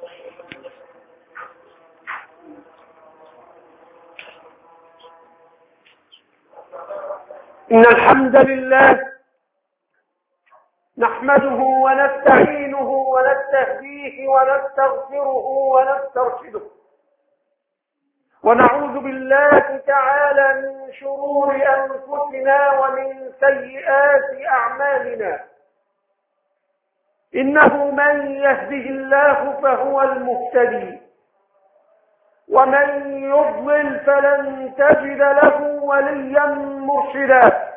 إن الحمد لله نحمده ونستعينه ونستهديه ونستغفره ونسترشده، ونعوذ بالله تعالى من شرور أنفسنا ومن سيئات أعمالنا. إنه من يهده الله فهو المهتدي، ومن يضلل فلن تجد له وليا مرشدا.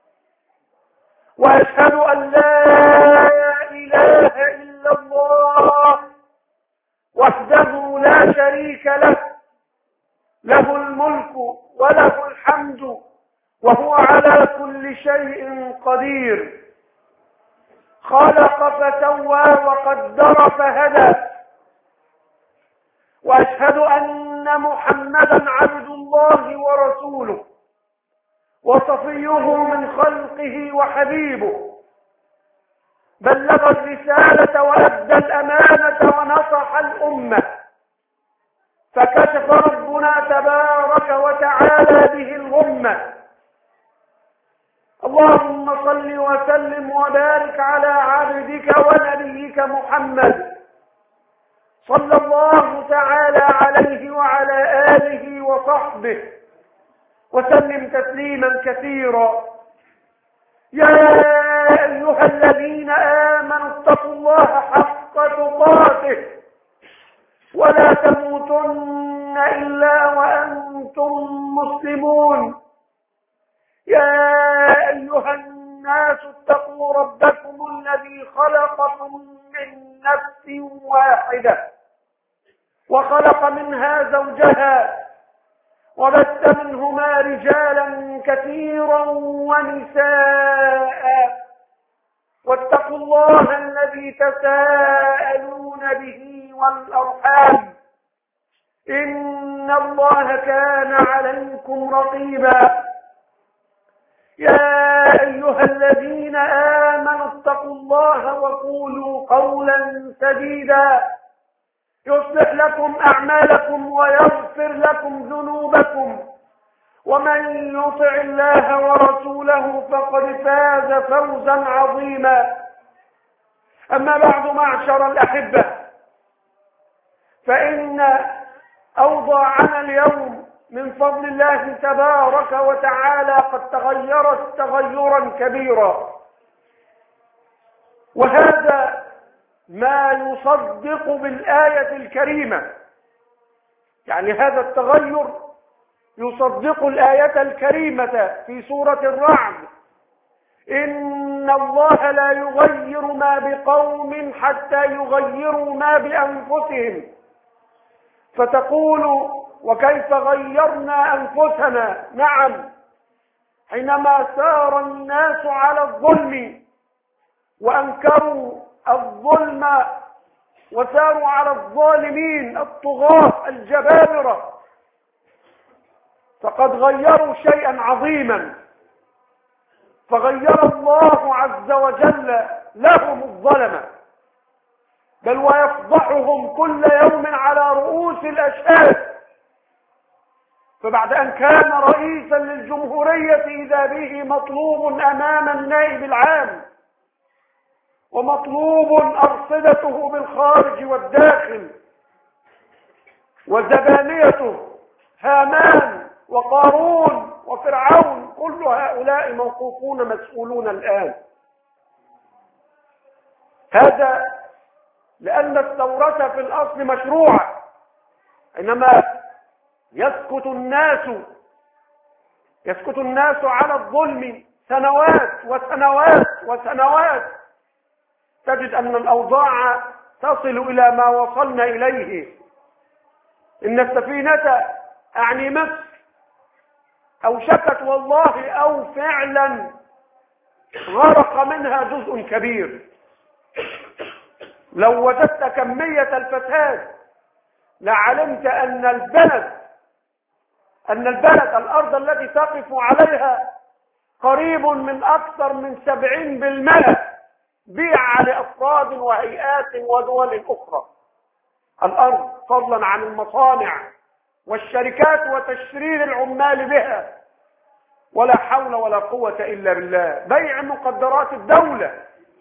وأشهد أن لا إله إلا الله وحده لا شريك له، له الملك وله الحمد وهو على كل شيء قدير. خلق فسوى وقدر فهدى. وأشهد أن محمدا عبد الله ورسوله وصفيه من خلقه وحبيبه، بلغ الرسالة وأدى الأمانة ونصح الأمة، فكشف ربنا تبارك وتعالى به الغمة. اللهم صل وسلم وبارك على عبدك ونبيك محمد صلى الله تعالى عليه وعلى آله وصحبه وسلم تسليما كثيرا. يا أيها الذين آمنوا اتقوا الله حق تقاته ولا تموتن إلا وأنتم مسلمون. يا أيها الناس اتقوا ربكم الذي خلقكم من نفس واحدة وخلق منها زوجها وبث منهما رجالا كثيرا ونساء، واتقوا الله الذي تساءلون به والأرحام، إن الله كان عليكم رقيبا. يا أيها الذين آمنوا اتقوا الله وقولوا قولا سديدا يصلح لكم أعمالكم ويغفر لكم ذنوبكم، ومن يطع الله ورسوله فقد فاز فوزا عظيما. أما بعد، معشر الأحبة، فإن أوضاعنا اليوم من فضل الله تبارك وتعالى قد تغيرت تغيرا كبيرا، وهذا ما يصدق بالآية الكريمة. يعني هذا التغير يصدق الآية الكريمة في سورة الرعد: إن الله لا يغير ما بقوم حتى يغيروا ما بأنفسهم. فتقول: وكيف غيرنا أنفسنا؟ نعم، حينما سار الناس على الظلم وأنكروا الظلم وساروا على الظالمين الطغاة الجبابرة، فقد غيروا شيئا عظيما، فغير الله عز وجل لهم الظلمة، بل ويفضحهم كل يوم على رؤوس الأشهاد. فبعد أن كان رئيسا للجمهورية إذا به مطلوب أمام النائب العام، ومطلوب أرصدته بالخارج والداخل، وزبانيته هامان وقارون وفرعون، كل هؤلاء موقوفون مسؤولون الآن. هذا لأن الثورة في الأصل مشروعة، إنما يسكت الناس على الظلم سنوات وسنوات وسنوات، تجد أن الأوضاع تصل إلى ما وصلنا إليه. إن السفينة أعني مصر أوشكت والله أو فعلا غرق منها جزء كبير. لو وجدت كمية الفساد لعلمت أن الأرض التي تقف عليها قريب من أكثر من 70% بيع لأفراد وهيئات ودول أخرى. الأرض، فضلا عن المصانع والشركات وتشريد العمال بها. ولا حول ولا قوة إلا بالله. بيع مقدرات الدولة.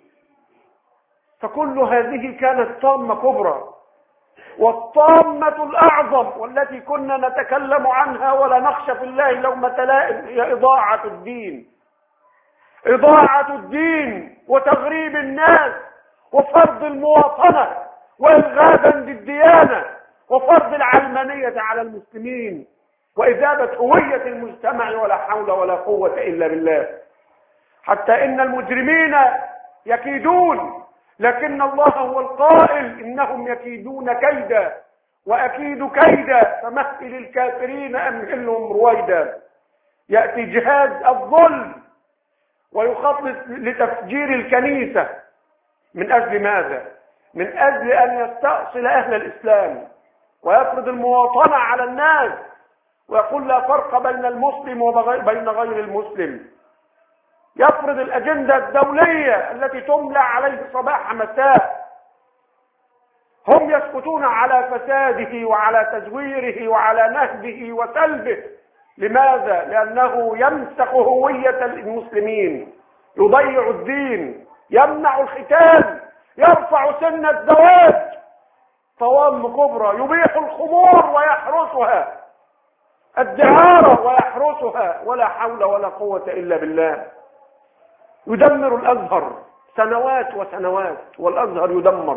فكل هذه كانت طامة كبرى. والطامة الأعظم والتي كنا نتكلم عنها ولا نخشى في الله لومة لائم هي إضاعة الدين. إضاعة الدين وتغريب الناس وفرض المواطنة وإلغاء بالديانة وفرض العلمانية على المسلمين وإذابة هوية المجتمع. ولا حول ولا قوة إلا بالله. حتى إن المجرمين يكيدون، لكن الله هو القائل إنهم يكيدون كيدا وأكيد كيدا فمهل الكافرين أمهلهم رويدا. يأتي جهاز الظلم ويخطط لتفجير الكنيسة. من أجل ماذا؟ من أجل أن يستأصل أهل الإسلام ويفرض المواطنة على الناس ويقول لا فرق بين المسلم وبين غير المسلم. يفرض الأجندة الدولية التي تملى عليه صباح مساء. هم يسكتون على فساده وعلى تزويره وعلى نهبه وسلبه. لماذا؟ لأنه يمسخ هوية المسلمين، يضيع الدين، يمنع الختان، يرفع سن الزواج، طوام كبرى، يبيح الخمور ويحرسها، الدعارة ويحرسها. ولا حول ولا قوة إلا بالله. يدمر الأزهر سنوات وسنوات والأزهر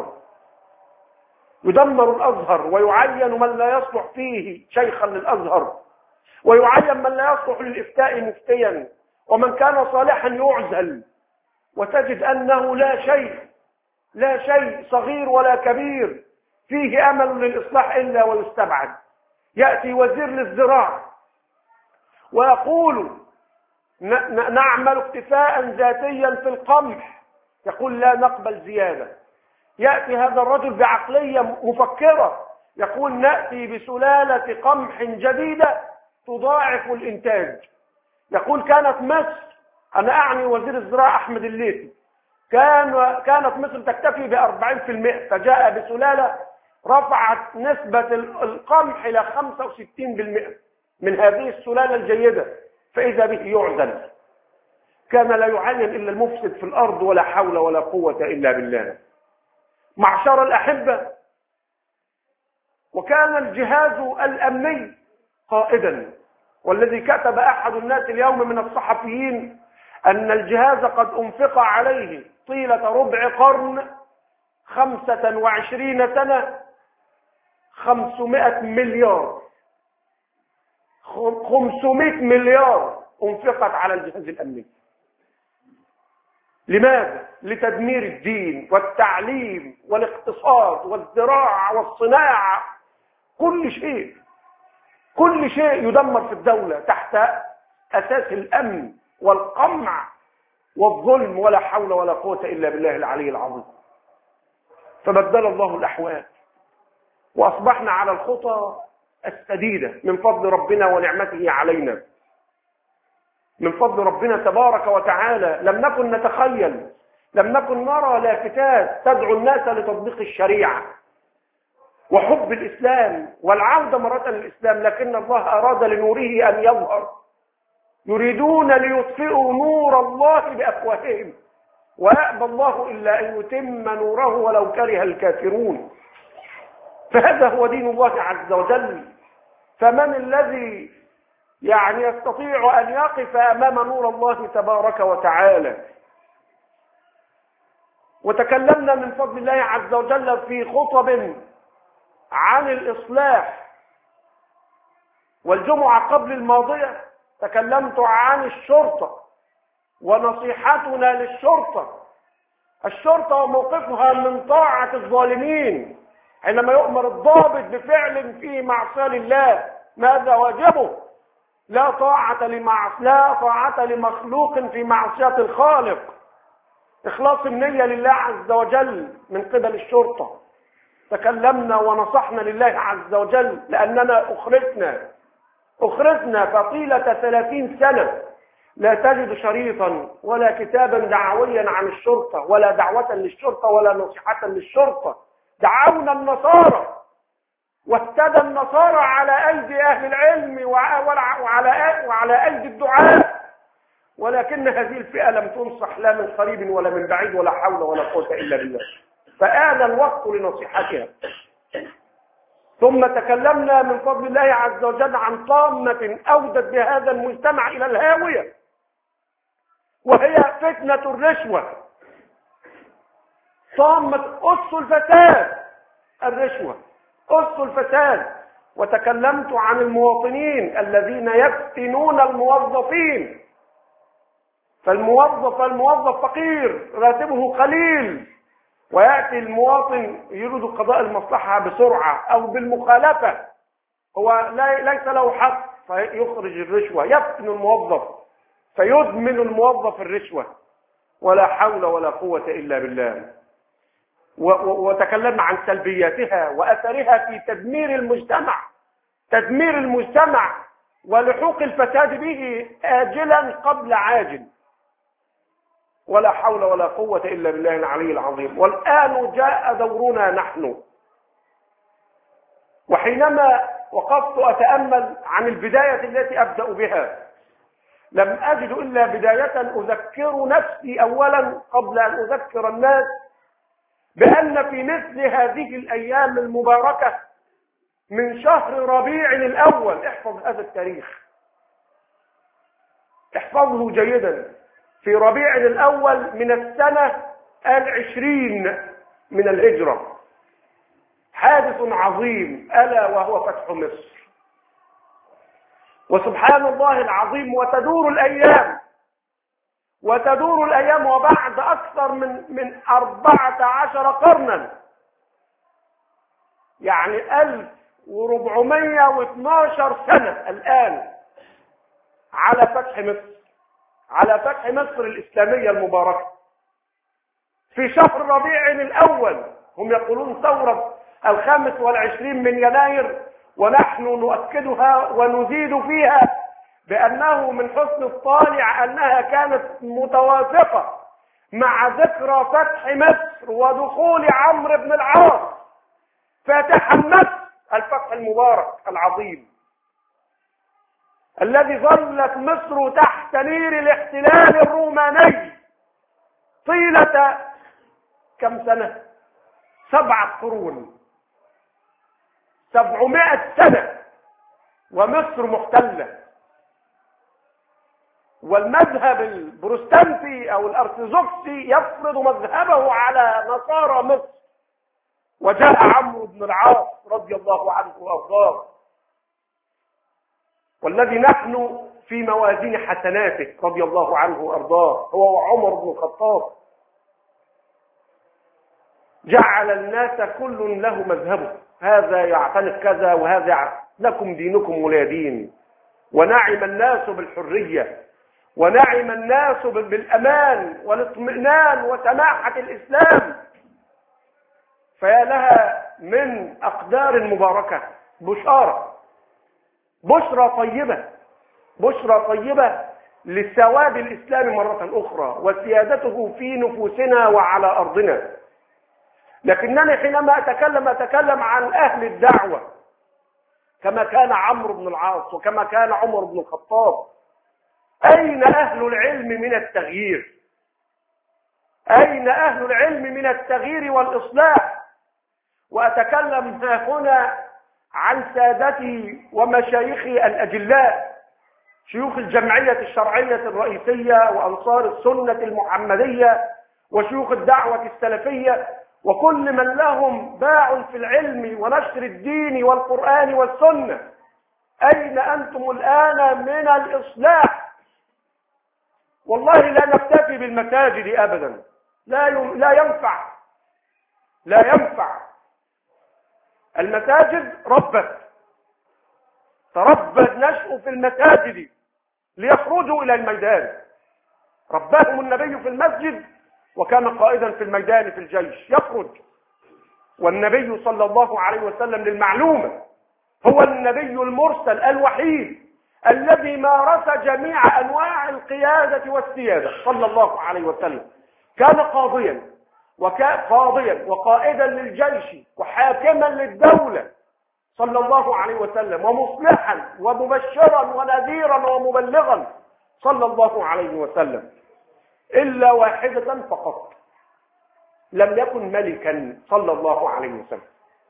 يدمر الأزهر ويعين من لا يصلح فيه شيخا للأزهر ويعين من لا يصلح للإفتاء مفتيا ومن كان صالحا يعزل. وتجد أنه لا شيء صغير ولا كبير فيه أمل للإصلاح إلا ويستبعد. يأتي وزير للزراعة ويقول نعمل اكتفاء ذاتيا في القمح، يقول لا نقبل زيادة. يأتي هذا الرجل بعقلية مفكرة يقول نأتي بسلالة قمح جديدة تضاعف الإنتاج. يقول كانت مصر، أنا أعني وزير الزراعة أحمد الليثي، كانت مصر تكتفي ب40%، فجاء بسلالة رفعت نسبة القمح إلى 65% من هذه السلالة الجيدة، فإذا به يعزل. كان لا يعين إلا المفسد في الأرض. ولا حول ولا قوة إلا بالله. معشر الأحبة، وكان الجهاز الأمني قائدا، والذي كتب أحد الناس اليوم من الصحفيين أن الجهاز قد أنفق عليه طيلة ربع قرن 25 سنة 500 مليار. 500 مليار أنفقت على الجهاز الأمني. لماذا؟ لتدمير الدين والتعليم والاقتصاد والزراعة والصناعة. كل شيء يدمر في الدولة تحت أساس الأمن والقمع والظلم. ولا حول ولا قوة إلا بالله العلي العظيم. فبدل الله الأحوال وأصبحنا على الخطى السديدة من فضل ربنا ونعمته علينا، من فضل ربنا تبارك وتعالى. لم نكن نتخيل، لم نكن نرى لافتات تدعو الناس لتطبيق الشريعة وحب الإسلام والعودة مرة للإسلام، لكن الله أراد لنوره أن يظهر. يريدون ليطفئوا نور الله بأفواههم ويأبى الله إلا أن يتم نوره ولو كره الكافرون. فهذا هو دين الله عز وجل. فمن الذي يستطيع أن يقف أمام نور الله تبارك وتعالى؟ وتكلمنا من فضل الله عز وجل في خطب عن الإصلاح، والجمعة قبل الماضية تكلمت عن الشرطة ونصيحتنا للشرطة. الشرطة وموقفها من طاعة الظالمين. حينما يؤمر الضابط بفعل فيه معصية لله، ماذا واجبه؟ لا طاعة لمخلوق في معصية الخالق. إخلاص النية لله عز وجل من قبل الشرطة. تكلمنا ونصحنا لله عز وجل لأننا أخرجنا فطيلة 30 سنة لا تجد شريطا ولا كتابا دعويا عن الشرطة ولا دعوة للشرطة ولا نصيحة للشرطة. دعونا النصارى واهتدى النصارى على أيدي أهل العلم وعلى أيدي الدعاء، ولكن هذه الفئة لم تنصح لا من قريب ولا من بعيد، ولا حول ولا قوة إلا بالله. فآن الوقت لنصيحتها. ثم تكلمنا من فضل الله عز وجل عن طامة أودت بهذا المجتمع إلى الهاوية، وهي فتنة الرشوة. طامة أس الفساد الرشوة، أس الفساد. وتكلمت عن المواطنين الذين يفتنون الموظفين. فالموظف فقير راتبه قليل، ويأتي المواطن يريد قضاء المصلحة بسرعة أو بالمخالفة، هو ليس له حق، فيخرج الرشوة، يفتن الموظف فيدمن الموظف الرشوة. ولا حول ولا قوة إلا بالله. وتكلمنا عن سلبياتها وأثرها في تدمير المجتمع ولحوق الفساد به آجلا قبل عاجل. ولا حول ولا قوة إلا بالله العلي العظيم. والآن جاء دورنا نحن. وحينما وقفت أتأمل عن البداية التي أبدأ بها، لم أجد إلا بداية أذكر نفسي أولا قبل أن أذكر الناس بأن في مثل هذه الأيام المباركة من شهر ربيع الأول، احفظ هذا التاريخ، احفظه جيدا، في ربيع الأول من السنة 20 من الهجرة، حادث عظيم ألا وهو فتح مصر. وسبحان الله العظيم، وتدور الأيام وبعد أكثر من 14 قرنا، يعني 1412 سنة الآن على فتح مصر الإسلامية المباركة في شهر ربيع الأول. هم يقولون ثورة 25 من يناير، ونحن نؤكدها ونزيد فيها بأنه من حسن الطالع أنها كانت متوافقة مع ذكرى فتح مصر ودخول عمرو بن العاص فاتحا مصر، الفتح المبارك العظيم الذي ظلت مصر تحت نير الاحتلال الروماني طيلة كم سنة؟ 7 قرون، 700 سنة ومصر محتلة. والمذهب البروتستانتي أو الأرثوذكسي يفرض مذهبه على نصارى مصر، وجاء عمرو بن العاص رضي الله عنه وأرضاه، والذي نحن في موازين حسناته رضي الله عنه وأرضاه، هو وعمر بن الخطاب. جعل الناس كل له مذهبه، هذا يعتنق كذا وهذا لكم دينكم ولي دين. ونعم الناس بالحرية، ونعم الناس بالأمان والاطمئنان وسماحة الإسلام. فيا لها من أقدار مباركة، بشرى طيبة للسواد الإسلامي مرة أخرى وسيادته في نفوسنا وعلى أرضنا. لكنني حينما أتكلم عن أهل الدعوة كما كان عمرو بن العاص وكما كان عمر بن الخطاب، أين أهل العلم من التغيير؟ أين أهل العلم من التغيير والإصلاح؟ وأتكلم هنا عن سادتي ومشايخي الأجلاء، شيوخ الجمعية الشرعية الرئيسية وأنصار السنة المحمدية وشيوخ الدعوة السلفية وكل من لهم باع في العلم ونشر الدين والقرآن والسنة. أين أنتم الآن من الإصلاح؟ والله لا نكتفي بالمساجد أبدا، لا ينفع. المساجد تربى النشء في المساجد ليخرجوا إلى الميدان. رباهم النبي في المسجد، وكان قائدا في الميدان في الجيش يخرج. والنبي صلى الله عليه وسلم للمعلومة هو النبي المرسل الوحيد الذي مارس جميع أنواع القيادة والسيادة صلى الله عليه وسلم. كان قاضيا وقائدا للجيش وحاكما للدولة، صلى الله عليه وسلم، ومصلحا ومبشرا ونذيرا ومبلغا صلى الله عليه وسلم، إلا واحدة فقط، لم يكن ملكا صلى الله عليه وسلم.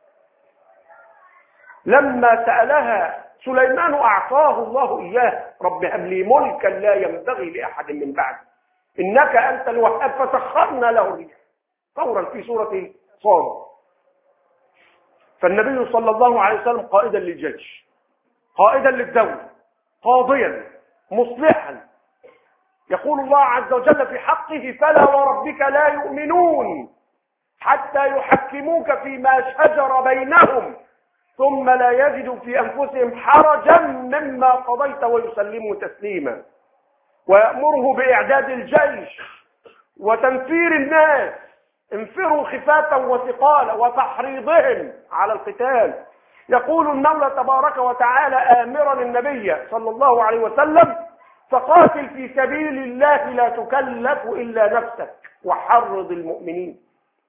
لما سألها سليمان أعطاه الله إياه: رب هب لي ملكا لا ينبغي لأحد من بعد إنك أنت الوهاب، فسخرنا له الريح، فورا في سورة صاد. فالنبي صلى الله عليه وسلم قائدا للجيش، قائدا للدولة، قاضيا مصلحا. يقول الله عز وجل في حقه: فلا وربك لا يؤمنون حتى يحكموك فيما شجر بينهم ثم لا يجدوا في أنفسهم حرجا مما قضيت ويسلموا تسليما. ويأمره بإعداد الجيش وتنفير الناس، انفروا خفافا وثقالا، وتحريضهم على القتال. يقول المولى تبارك وتعالى آمرا النبي صلى الله عليه وسلم: فقاتل في سبيل الله لا تكلف إلا نفسك وحرض المؤمنين.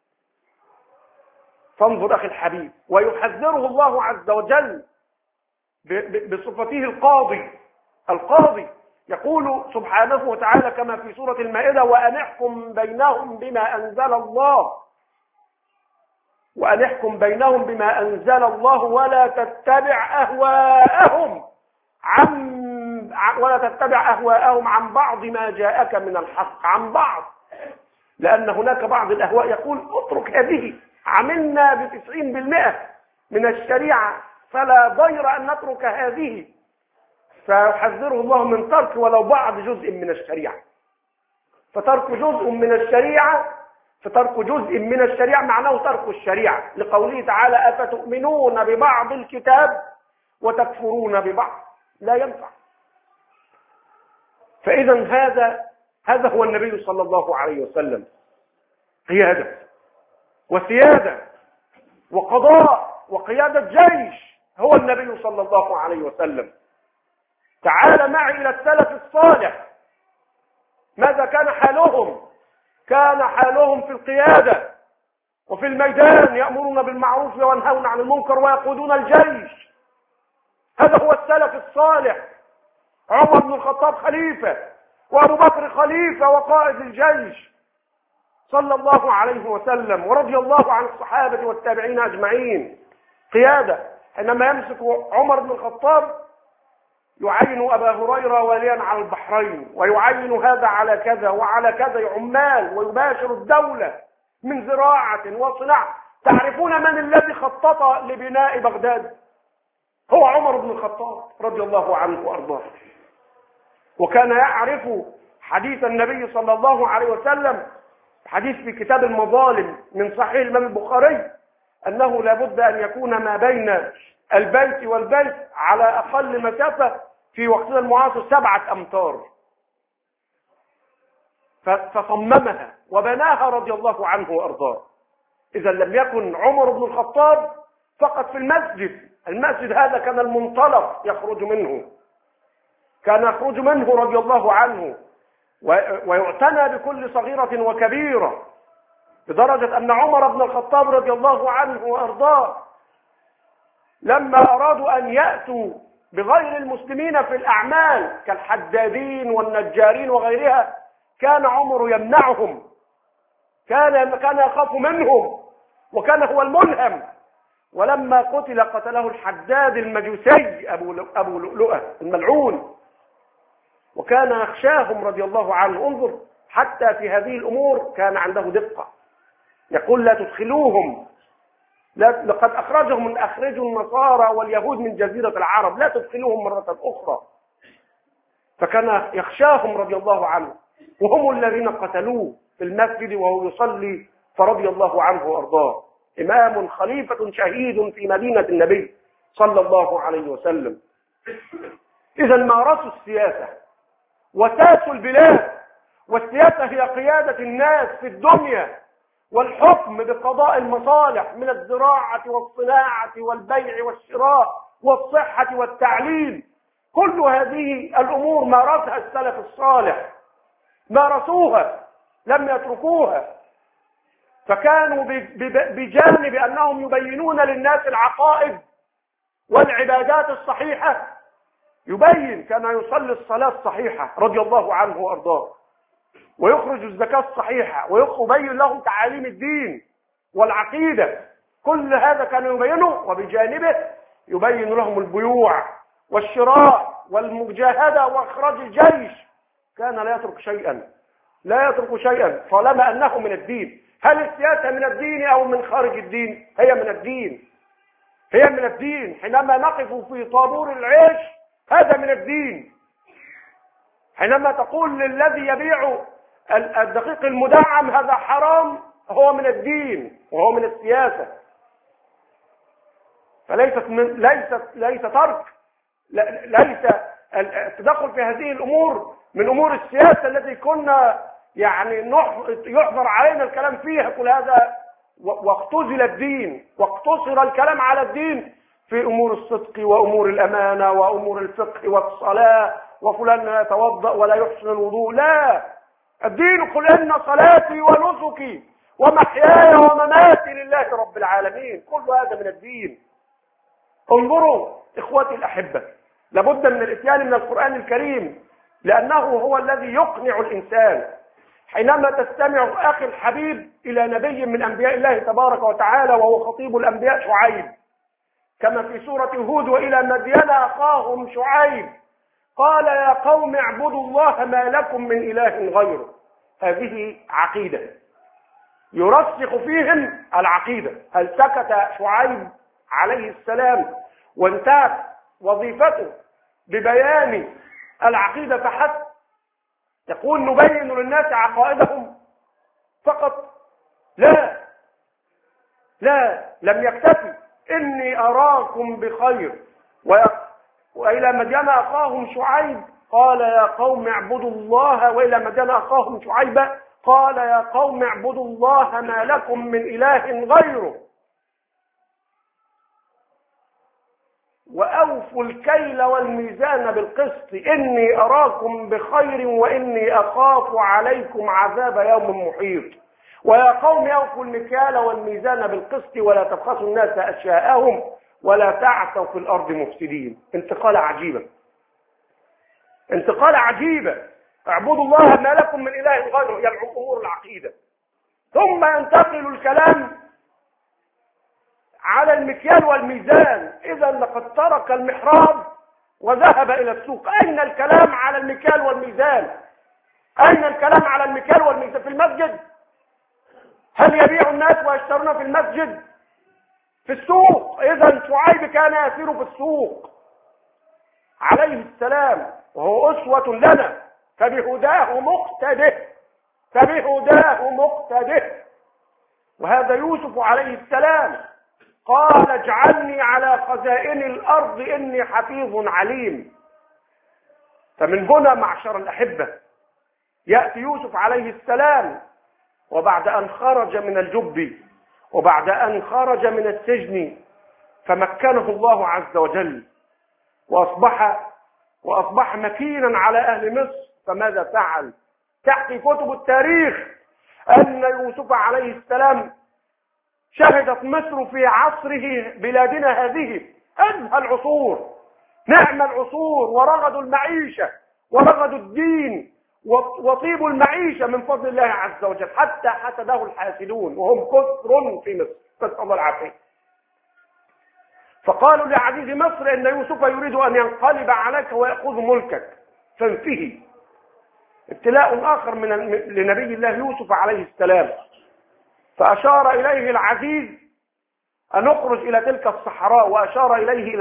فانظر أخي الحبيب، ويحذره الله عز وجل بصفته القاضي. يقول سبحانه وتعالى كما في سورة المائدة: وأن احكم بينهم بما أنزل الله، وأن احكم بينهم بما أنزل الله ولا تتبع أهواءهم عن بعض ما جاءك من الحق. عن بعض، لأن هناك بعض الأهواء يقول: اترك هذه، عملنا ب90% من الشريعة فلا ضير أن نترك هذه. فيحذره الله من ترك ولو بعض جزء من الشريعة. فترك جزء من الشريعة معناه ترك الشريعة، لقوله تعالى: أفتؤمنون ببعض الكتاب وتكفرون ببعض. لا ينفع. فإذا هذا هو النبي صلى الله عليه وسلم، قيادة وسيادة وقضاء وقيادة جيش، هو النبي صلى الله عليه وسلم. تعال معي إلى السلف الصالح، ماذا كان حالهم؟ كان حالهم في القيادة وفي الميدان، يأمرون بالمعروف وينهون عن المنكر ويقودون الجيش. هذا هو السلف الصالح. عمر بن الخطاب خليفة، وأبو بكر خليفة وقائد الجيش صلى الله عليه وسلم، ورضي الله عن الصحابة والتابعين أجمعين. قيادة. حينما يمسك عمر بن الخطاب يعين أبا هريرة واليا على البحرين، ويعين هذا على كذا وعلى كذا عمال، ويباشر الدولة من زراعة وصناعة. تعرفون من الذي خطط لبناء بغداد؟ هو عمر بن الخطاب رضي الله عنه وأرضاه. وكان يعرف حديث النبي صلى الله عليه وسلم، حديث في كتاب المظالم من صحيح الإمام البخاري، أنه لابد أن يكون ما بين البيت والبيت على أقل مسافة في وقتنا المعاصر 7 أمتار. فصممها وبناها رضي الله عنه وأرضاه. إذا لم يكن عمر بن الخطاب فقط في المسجد هذا كان المنطلق يخرج منه، رضي الله عنه، ويعتنى بكل صغيرة وكبيرة، لدرجة أن عمر بن الخطاب رضي الله عنه وأرضاه لما أرادوا أن يأتوا بغير المسلمين في الأعمال كالحدادين والنجارين وغيرها، كان عمر يمنعهم، كان يخاف منهم، وكان هو الملهم. ولما قتله الحداد المجوسي أبو لؤلؤة الملعون، وكان يخشاهم رضي الله عنه. انظر، حتى في هذه الأمور كان عنده دقة. يقول: لا تدخلوهم، لقد أخرجوا النصارى واليهود من جزيرة العرب، لا تدخلوهم مرة أخرى. فكان يخشاهم رضي الله عنه، وهم الذين قتلوه في المسجد وهو يصلي، فرضي الله عنه وأرضاه. إمام خليفة شهيد في مدينة النبي صلى الله عليه وسلم. إذا مارسوا السياسة وساسوا البلاد، والسياسة هي قيادة الناس في الدنيا، والحكم بقضاء المصالح من الزراعة والصناعة والبيع والشراء والصحة والتعليم. كل هذه الأمور مارسها السلف الصالح، مارسوها، لم يتركوها. فكانوا بجانب أنهم يبينون للناس العقائد، والعبادات الصحيحة، يبين كان يصلي الصلاة الصحيحة رضي الله عنه وأرضاه، ويخرج الزكاة الصحيحة، ويبين لهم تعاليم الدين والعقيدة. كل هذا كان يبينه، وبجانبه يبين لهم البيوع والشراء والمجاهدة وإخراج الجيش. كان لا يترك شيئا، لا يترك شيئا طالما أنه من الدين. هل السياسة من الدين أو من خارج الدين؟ هي من الدين، هي من الدين. حينما نقف في طابور العيش هذا من الدين. حينما تقول للذي يبيع الدقيق المدعم هذا حرام، هو من الدين وهو من السياسة. ليس ترك، ليس التدخل في هذه الأمور من أمور السياسة التي كنا يعني يحظر علينا الكلام فيها. كل هذا واختزل الدين واقتصر الكلام على الدين في أمور الصدق وأمور الأمانة وأمور الفقه والصلاة، وفلان لا يتوضأ ولا يحسن الوضوء. لا، الدين قل إن صلاتي ونسكي ومحياي ومماتي لله رب العالمين. كل هذا من الدين. انظروا إخوتي الأحبة، لابد من الإتيان من القرآن الكريم، لأنه هو الذي يقنع الإنسان. حينما تستمع أخي الحبيب إلى نبي من أنبياء الله تبارك وتعالى وهو خطيب الأنبياء شعيب، كما في سورة هود: وإلى مدين أخاهم شعيب قال يا قوم اعبدوا الله ما لكم من إله غيره. هذه عقيدة يرسخ فيهم العقيدة. هل سكت شعيب عليه السلام وانتهت وظيفته ببيان العقيدة فحسب؟ يقول نبين للناس عقائدهم فقط؟ لا، لم يكتفي. إني أراكم بخير. وإلى مدين أخاهم شعيب قال يا قوم اعبدوا الله. وإلى مدين أخاهم شعيب قال يا قوم اعبدوا الله ما لكم من إله غيره وأوفوا الكيل والميزان بالقسط إني أراكم بخير وإني أخاف عليكم عذاب يوم محيط. ويا قوم أوفوا المكيال والميزان بالقسط ولا تبخسوا الناس أشياءهم ولا تعثوا في الأرض مفسدين. انتقالة عجيبة، انتقالة عجيبة. اعبدوا الله ما لكم من إله غيره، يلعب أمور العقيدة، ثم ينتقل الكلام على المكيال والميزان. إذا لقد ترك المحراب وذهب إلى السوق. أين الكلام على المكيال والميزان؟ أين الكلام على المكيال والميزان؟ في المسجد؟ هل يبيع الناس ويشترون في المسجد؟ في السوق. إذا شعيب كان يسير في السوق عليه السلام وهو أسوة لنا، فبهداه مقتده، فبهداه مقتده. وهذا يوسف عليه السلام قال اجعلني على خزائن الأرض إني حفيظ عليم. فمن هنا معشر الأحبة يأتي يوسف عليه السلام وبعد أن خرج من الجب وبعد أن خرج من السجن فمكنه الله عز وجل وأصبح مكينا على أهل مصر. فماذا فعل؟ تحكي كتب التاريخ أن يوسف عليه السلام شهدت مصر في عصره بلادنا هذه أزهى العصور، نعم العصور، ورغدوا المعيشة ورغدوا الدين وطيب المعيشة من فضل الله عز وجل، حتى حسده الحاسدون وهم كثر في مصر، نسأل الله العافية. فقالوا لعزيز مصر إن يوسف يريد أن ينقلب عليك ويأخذ ملكك فانتهي. ابتلاء آخر لنبي الله يوسف عليه السلام. فأشار إليه العزيز أن نخرج إلى تلك الصحراء، وأشار إليه إلى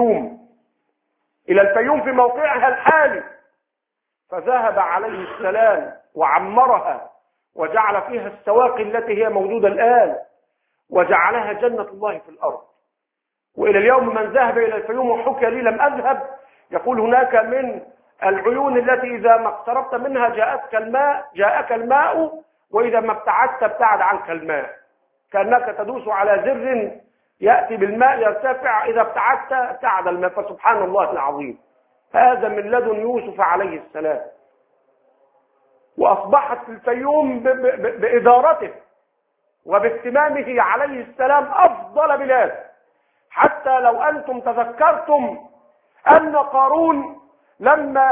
الفيوم في موقعها الحالي. فذهب عليه السلام وعمرها وجعل فيها السواقي التي هي موجودة الآن، وجعلها جنة الله في الأرض. وإلى اليوم من ذهب إلى الفيوم وحكى لي لم أذهب يقول هناك من العيون التي إذا ما اقتربت منها جاءك الماء وإذا ما ابتعدت ابتعد عنك الماء، كأنك تدوس على زر يأتي بالماء يرتفع، إذا ابتعدت ابتعد الماء. فسبحان الله العظيم، هذا من لدن يوسف عليه السلام. وأصبحت الفيوم بإدارته وباهتمامه عليه السلام أفضل بلاد، حتى لو أنتم تذكرتم أن قارون لما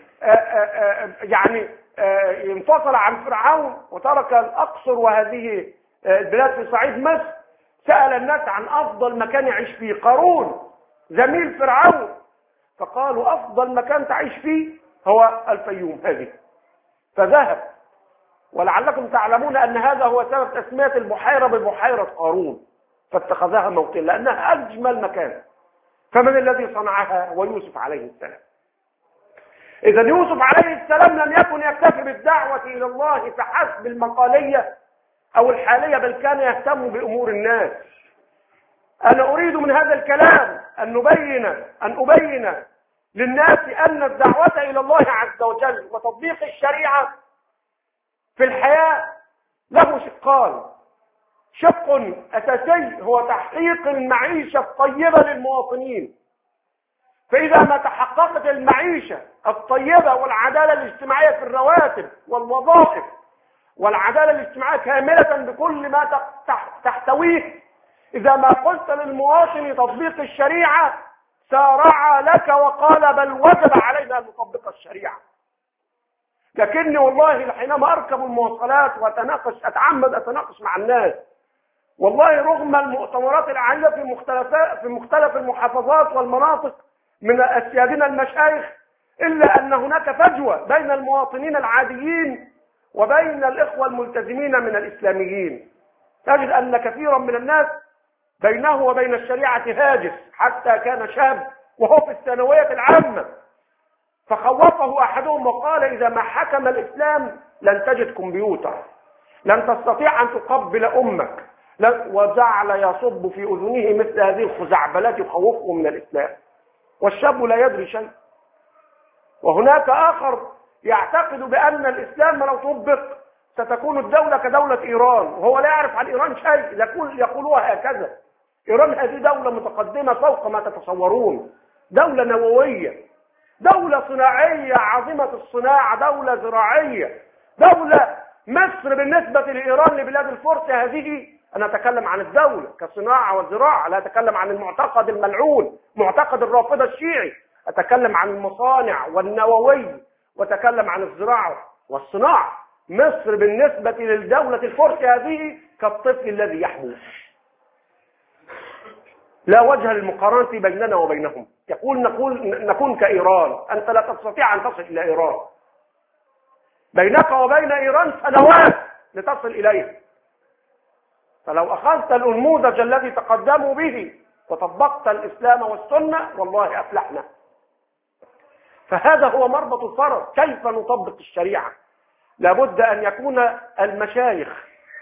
يعني انفصل عن فرعون وترك الأقصر وهذه البلاد في صعيد مصر، سأل الناس عن أفضل مكان يعيش فيه. قارون زميل فرعون، فقالوا أفضل مكان تعيش فيه هو الفيوم هذه، فذهب. ولعلكم تعلمون أن هذا هو سبب تسمية البحيرة ببحيرة قارون، فاتخذها موطن لأنها أجمل مكان. فمن الذي صنعها؟ ويوسف عليه السلام. إذا يوسف عليه السلام لم يكن يكتفي بالدعوة إلى الله فحسب المقالية أو الحالية، بل كان يهتم بأمور الناس. أنا أريد من هذا الكلام أن أبين للناس أن الدعوة إلى الله عز وجل وتطبيق الشريعة في الحياة له شقان. شق أساسي هو تحقيق المعيشة الطيبة للمواطنين، فإذا ما تحققت المعيشة الطيبة والعدالة الاجتماعية في الرواتب والوظائف والعدالة الاجتماعية كاملة بكل ما تحتويه، إذا ما قلت للمواطن تطبيق الشريعة سارع لك وقال بل وجب علينا أن نطبق الشريعة. لكني والله حينما أركب المواصلات أتعمد أتناقش مع الناس، والله رغم المؤتمرات العالية في مختلف المحافظات والمناطق من سيادنا المشايخ، إلا أن هناك فجوة بين المواطنين العاديين وبين الإخوة الملتزمين من الإسلاميين. تجد أن كثيرا من الناس بينه وبين الشريعة هاجس، حتى كان شاب وهو في الثانوية العامة فخوفه أحدهم وقال إذا ما حكم الإسلام لن تجد كمبيوتر، لن تستطيع أن تقبل أمك، وجعل يصب في أذنه مثل هذه الخزعبلات يخوفه من الإسلام، والشاب لا يدري شيء. وهناك آخر يعتقد بأن الإسلام لو طبق ستكون الدولة كدولة إيران، وهو لا يعرف عن إيران شيء، يقولوها هكذا. إيران هذه دولة متقدمة فوق ما تتصورون، دولة نووية، دولة صناعية عظيمة الصناعة، دولة زراعية، دولة مصر بالنسبة لإيران لبلاد الفرس هذه. أنا أتكلم عن الدولة كصناعة وزراعة، لا أتكلم عن المعتقد الملعون معتقد الرافضة الشيعي، أتكلم عن المصانع والنووي، وأتكلم عن الزراعة والصناعة. مصر بالنسبة للدولة الفرس هذه كالطفل الذي يحبو، لا وجه للمقارنة بيننا وبينهم. نكون كإيران، أنت لا تستطيع أن تصل إلى إيران، بينك وبين إيران سنوات لتصل إليها. فلو أخذت النموذج الذي تقدموا به وطبقت الإسلام والسنة والله أفلحنا. فهذا هو مربط الفرس، كيف نطبق الشريعة. لابد أن يكون المشايخ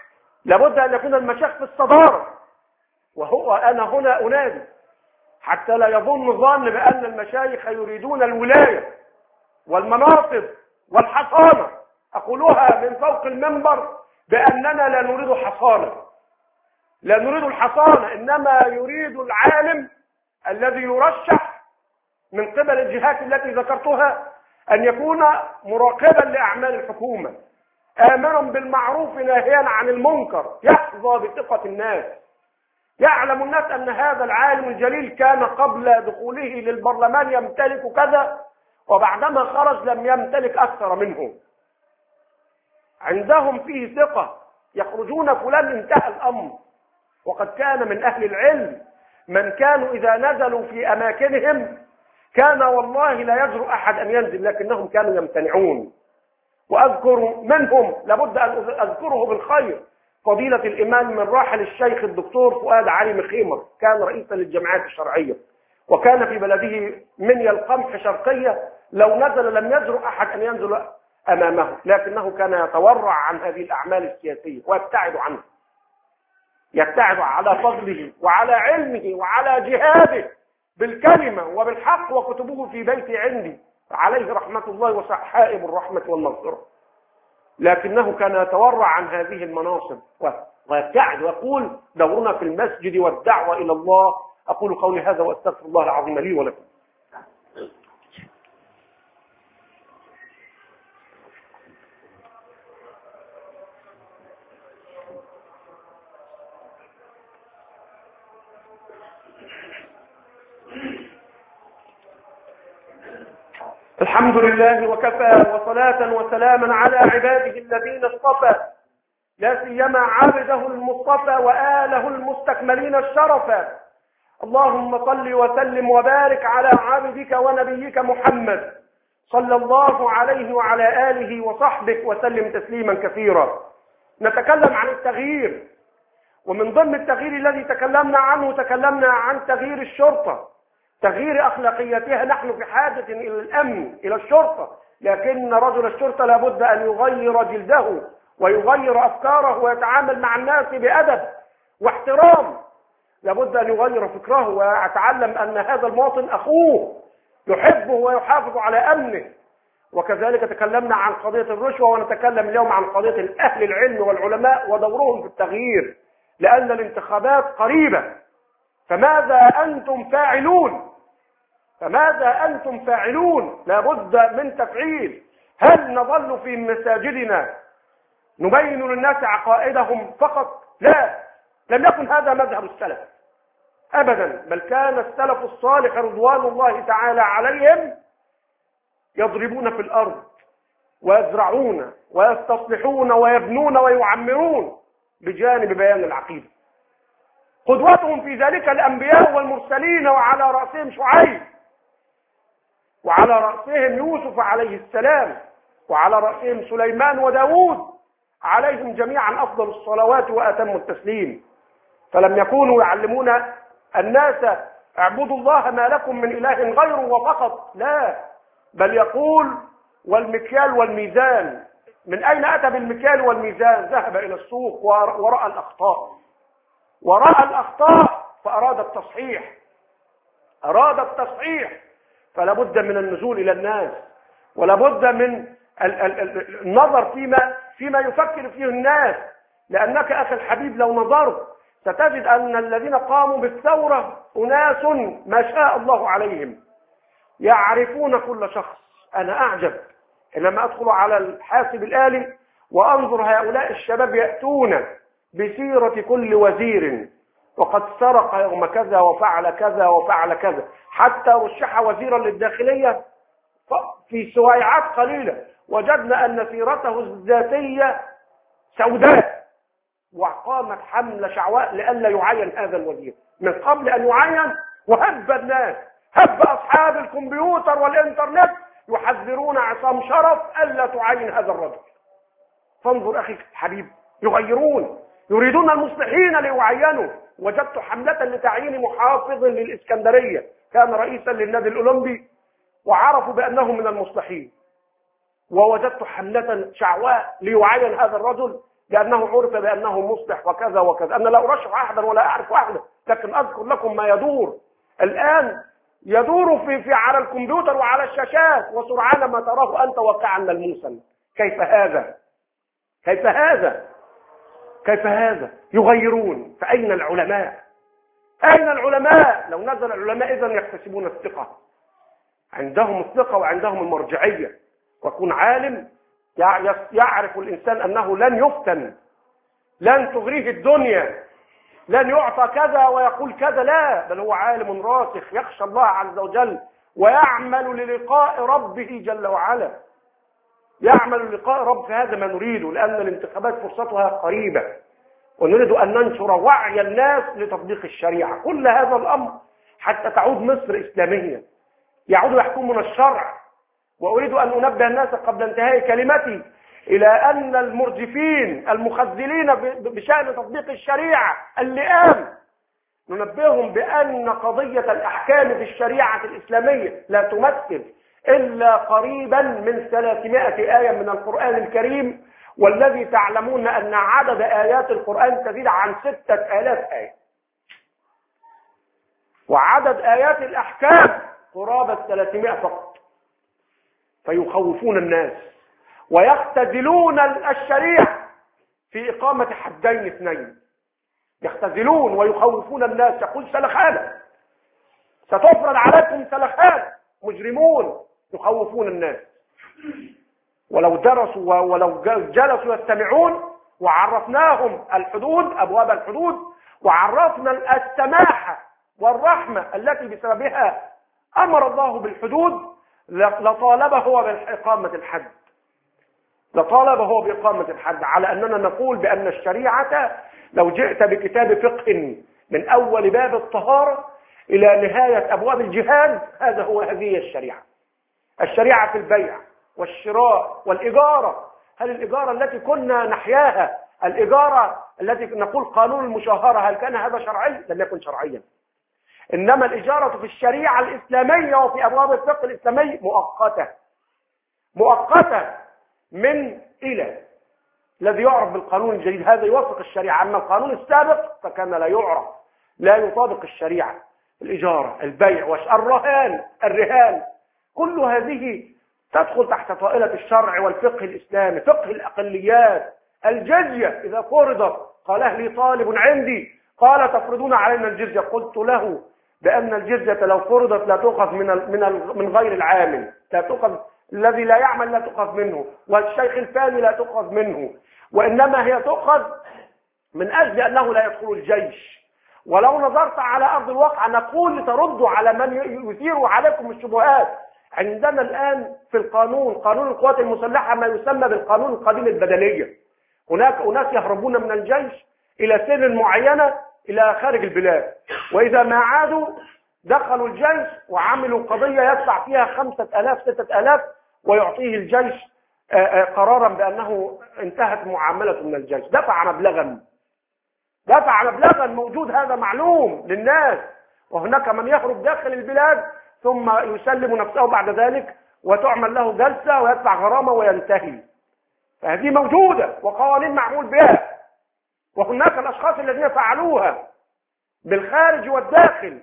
في الصدارة، أنا هنا أنادي حتى لا يظن ظن بأن المشايخ يريدون الولاية والمناصب والحصانة. أقولها من فوق المنبر بأننا لا نريد حصانة، لا نريد الحصانة، إنما يريد العالم الذي يرشح من قبل الجهات التي ذكرتها أن يكون مراقبا لأعمال الحكومة، آمرا بالمعروف ناهيا عن المنكر، يحظى بثقة الناس. يعلم الناس أن هذا العالم الجليل كان قبل دخوله للبرلمان يمتلك كذا، وبعدما خرج لم يمتلك أكثر منه. عندهم فيه ثقة، يخرجون فلان انتهى الأمر. وقد كان من أهل العلم من كانوا إذا نزلوا في أماكنهم كان والله لا يجرؤ أحد أن ينزل، لكنهم كانوا يمتنعون. وأذكر منهم لابد أن أذكره بالخير فضيلة الإمام من راحل الشيخ الدكتور فؤاد علي مخيمر، كان رئيسا للجمعيات الشرعية، وكان في بلده منيا القمح شرقية، لو نزل لم يجرؤ أحد أن ينزل أمامه، لكنه كان يتورع عن هذه الأعمال السياسية ويبتعد عنها، يبتعد على فضله وعلى علمه وعلى جهاده بالكلمة وبالحق، وكتبه في بيتي عندي عليه رحمة الله وسحائب الرحمة والمغفرة. لكنه كان يتورع عن هذه المناصب ويبتعد ويقول دورنا في المسجد والدعوة إلى الله. أقول قولي هذا وأستغفر الله العظيم لي ولكم. الحمد لله وكفى، وصلاة وسلاما على عباده الذين اصطفى، لا سيما عبده المصطفى وآله المستكملين الشرفا. اللهم صل وسلم وبارك على عبدك ونبيك محمد صلى الله عليه وعلى آله وصحبه وسلم تسليما كثيرا. نتكلم عن التغيير، ومن ضمن التغيير الذي تكلمنا عنه تكلمنا عن تغيير الشرطة، تغيير أخلاقياتها. نحن في حاجة إلى الأمن، إلى الشرطة، لكن رجل الشرطة لابد أن يغير جلده ويغير أفكاره ويتعامل مع الناس بأدب واحترام. لابد أن يغير فكره ويتعلم أن هذا المواطن أخوه يحبه ويحافظ على أمنه. وكذلك تكلمنا عن قضية الرشوة، ونتكلم اليوم عن قضية أهل العلم والعلماء ودورهم في التغيير، لأن الانتخابات قريبة. فماذا أنتم فاعلون؟ فماذا أنتم فاعلون؟ لابد من تفعيل. هل نظل في مساجدنا نبين للناس عقائدهم فقط؟ لا، لم يكن هذا مذهب السلف أبدا، بل كان السلف الصالح رضوان الله تعالى عليهم يضربون في الأرض ويزرعون ويستصلحون ويبنون ويعمرون بجانب بيان العقيدة. قدوتهم في ذلك الأنبياء والمرسلين، وعلى رأسهم شعيب، وعلى رأسهم يوسف عليه السلام، وعلى رأسهم سليمان وداود، عليهم جميعا أفضل الصلوات وأتم التسليم. فلم يكونوا يعلمون الناس اعبدوا الله ما لكم من إله غيره وفقط، لا، بل يقول والمكيال والميزان. من أين أتى بالمكيال والميزان؟ ذهب إلى السوق ورأى الأخطاء فأراد التصحيح، فلا بد من النزول إلى الناس، ولا بد من النظر فيما يفكر فيه الناس. لأنك أخي الحبيب لو نظرت ستجد أن الذين قاموا بالثورة أناس ما شاء الله عليهم، يعرفون كل شخص. أنا أعجب لما أدخل على الحاسب الآلي وأنظر هؤلاء الشباب يأتون بسيرة كل وزير، وقد سرق يوم كذا وفعل كذا وفعل كذا، حتى رشح وزيرا للداخلية في سويعات قليلة وجدنا أن سيرته الذاتية سوداء، وقامت حملة شعواء لئلا يعين هذا الوزير من قبل أن يعين. وهب الناس، هب أصحاب الكمبيوتر والإنترنت يحذرون عصام شرف ألا تعين هذا الرجل. فانظر أخي الحبيب، يغيرون، يريدون المصلحين ليعينوا. وجدت حملة لتعيين محافظ للإسكندرية كان رئيسا للنادي الأولمبي وعرفوا بأنه من المصلحين، ووجدت حملة شعواء ليعين هذا الرجل لأنه عرف بأنه مصلح وكذا وكذا. أنا لا أرشح أحدا ولا أعرف أحدا، لكن أذكر لكم ما يدور الآن، يدور في على الكمبيوتر وعلى الشاشات، وسرعان ما تراه أنت واقعا ملموسا. كيف هذا؟ كيف هذا؟ كيف هذا؟ يغيرون. فأين العلماء؟ أين العلماء؟ لو نزل العلماء إذن يكتسبون الثقة، عندهم الثقة وعندهم المرجعية. ويكون عالم يعرف الإنسان أنه لن يفتن، لن تغريه الدنيا، لن يعطى كذا ويقول كذا، لا، بل هو عالم راسخ يخشى الله عز وجل ويعمل للقاء ربه جل وعلا، يعمل للقاء رب. هذا ما نريده، لأن الانتخابات فرصتها قريبة، ونريد أن ننشر وعي الناس لتطبيق الشريعة. كل هذا الأمر حتى تعود مصر إسلامية، يعود يحكمنا الشرع. وأريد أن أنبه الناس قبل انتهاء كلمتي إلى أن المرجفين المخذلين بشأن تطبيق الشريعة اللئام، ننبههم بأن قضية الأحكام في الشريعة الإسلامية لا تمثل إلا قريبا من 300 آية من القرآن الكريم، والذي تعلمون أن عدد آيات القرآن تزيد عن 6000 آية، وعدد آيات الأحكام قرابة 300 فقط. فيخوفون الناس ويختزلون الشريعة في إقامة حدين اثنين، يختزلون ويخوفون الناس. يقول سلخانة، ستفرض عليكم سلخانة، مجرمون يخوفون الناس. ولو درسوا ولو جلسوا يستمعون وعرفناهم الحدود، أبواب الحدود، وعرفنا السماحة والرحمة التي بسببها أمر الله بالحدود لطالبه هو بإقامة الحد، لطالبه هو بإقامة الحد، على أننا نقول بأن الشريعة لو جئت بكتاب فقه من أول باب الطهارة إلى نهاية أبواب الجهاد هذه الشريعة. الشريعة في البيع والشراء والإجارة. هل الإجارة التي كنا نحياها، الإجارة التي نقول قانون المشاهرة، هل كان هذا شرعي؟ لم يكن شرعيا. إنما الإجارة في الشريعة الإسلامية وفي أبواب الفقه الإسلامي مؤقتة من إلى، الذي يعرف بالقانون الجديد هذا يوافق الشريعة. أما القانون السابق فكان لا يعرف، لا يطابق الشريعة. الإجارة، البيع، الرهان، كل هذه تدخل تحت طائلة الشرع والفقه الإسلامي. فقه الأقليات، الجزية إذا فرضت، قال لي طالب عندي قال تفرضون علينا الجزية، قلت له بأن الجزية لو فرضت لا تؤخذ من غير العامل، لا تؤخذ، الذي لا يعمل لا تؤخذ منه، والشيخ الفاني لا تؤخذ منه، وإنما هي تؤخذ من أجل أنه لا يدخل الجيش. ولو نظرت على أرض الواقع نقول لتردوا على من يثير عليكم الشبهات. عندنا الآن في القانون، قانون القوات المسلحة، ما يسمى بالقانون القديم البدنية. هناك أناس يهربون من الجيش إلى سن معينة إلى خارج البلاد، وإذا ما عادوا دخلوا الجيش وعملوا قضية يدفع فيها 5000 6000 ويعطيه الجيش قرارا بأنه انتهت معاملته من الجيش. دفع مبلغا موجود، هذا معلوم للناس. وهناك من يهرب داخل البلاد ثم يسلم نفسه بعد ذلك وتعمل له جلسة ويدفع غرامة وينتهي. فهذه موجودة وقوانين معمول بها، وهناك الأشخاص الذين فعلوها بالخارج والداخل.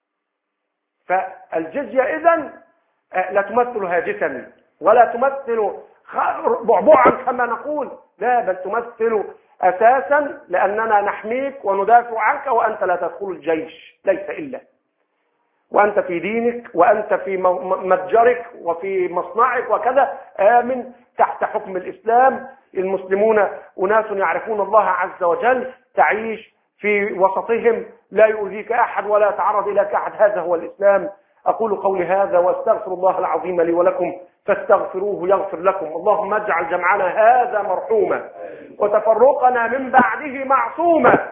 فالجزية إذن لا تمثل هاجسا ولا تمثل بعبعا كما نقول، لا، بل تمثل أساسا لأننا نحميك وندافع عنك، وأنت لا تدخل الجيش، ليس إلا وأنت في دينك وأنت في متجرك وفي مصنعك وكذا آمن تحت حكم الإسلام. المسلمون أناس يعرفون الله عز وجل، تعيش في وسطهم، لا يؤذيك أحد ولا يتعرض إليك أحد، هذا هو الإسلام. أقول قولي هذا واستغفر الله العظيم لي ولكم فاستغفروه يغفر لكم. اللهم اجعل جمعنا هذا مرحوما وتفرقنا من بعده معصوما.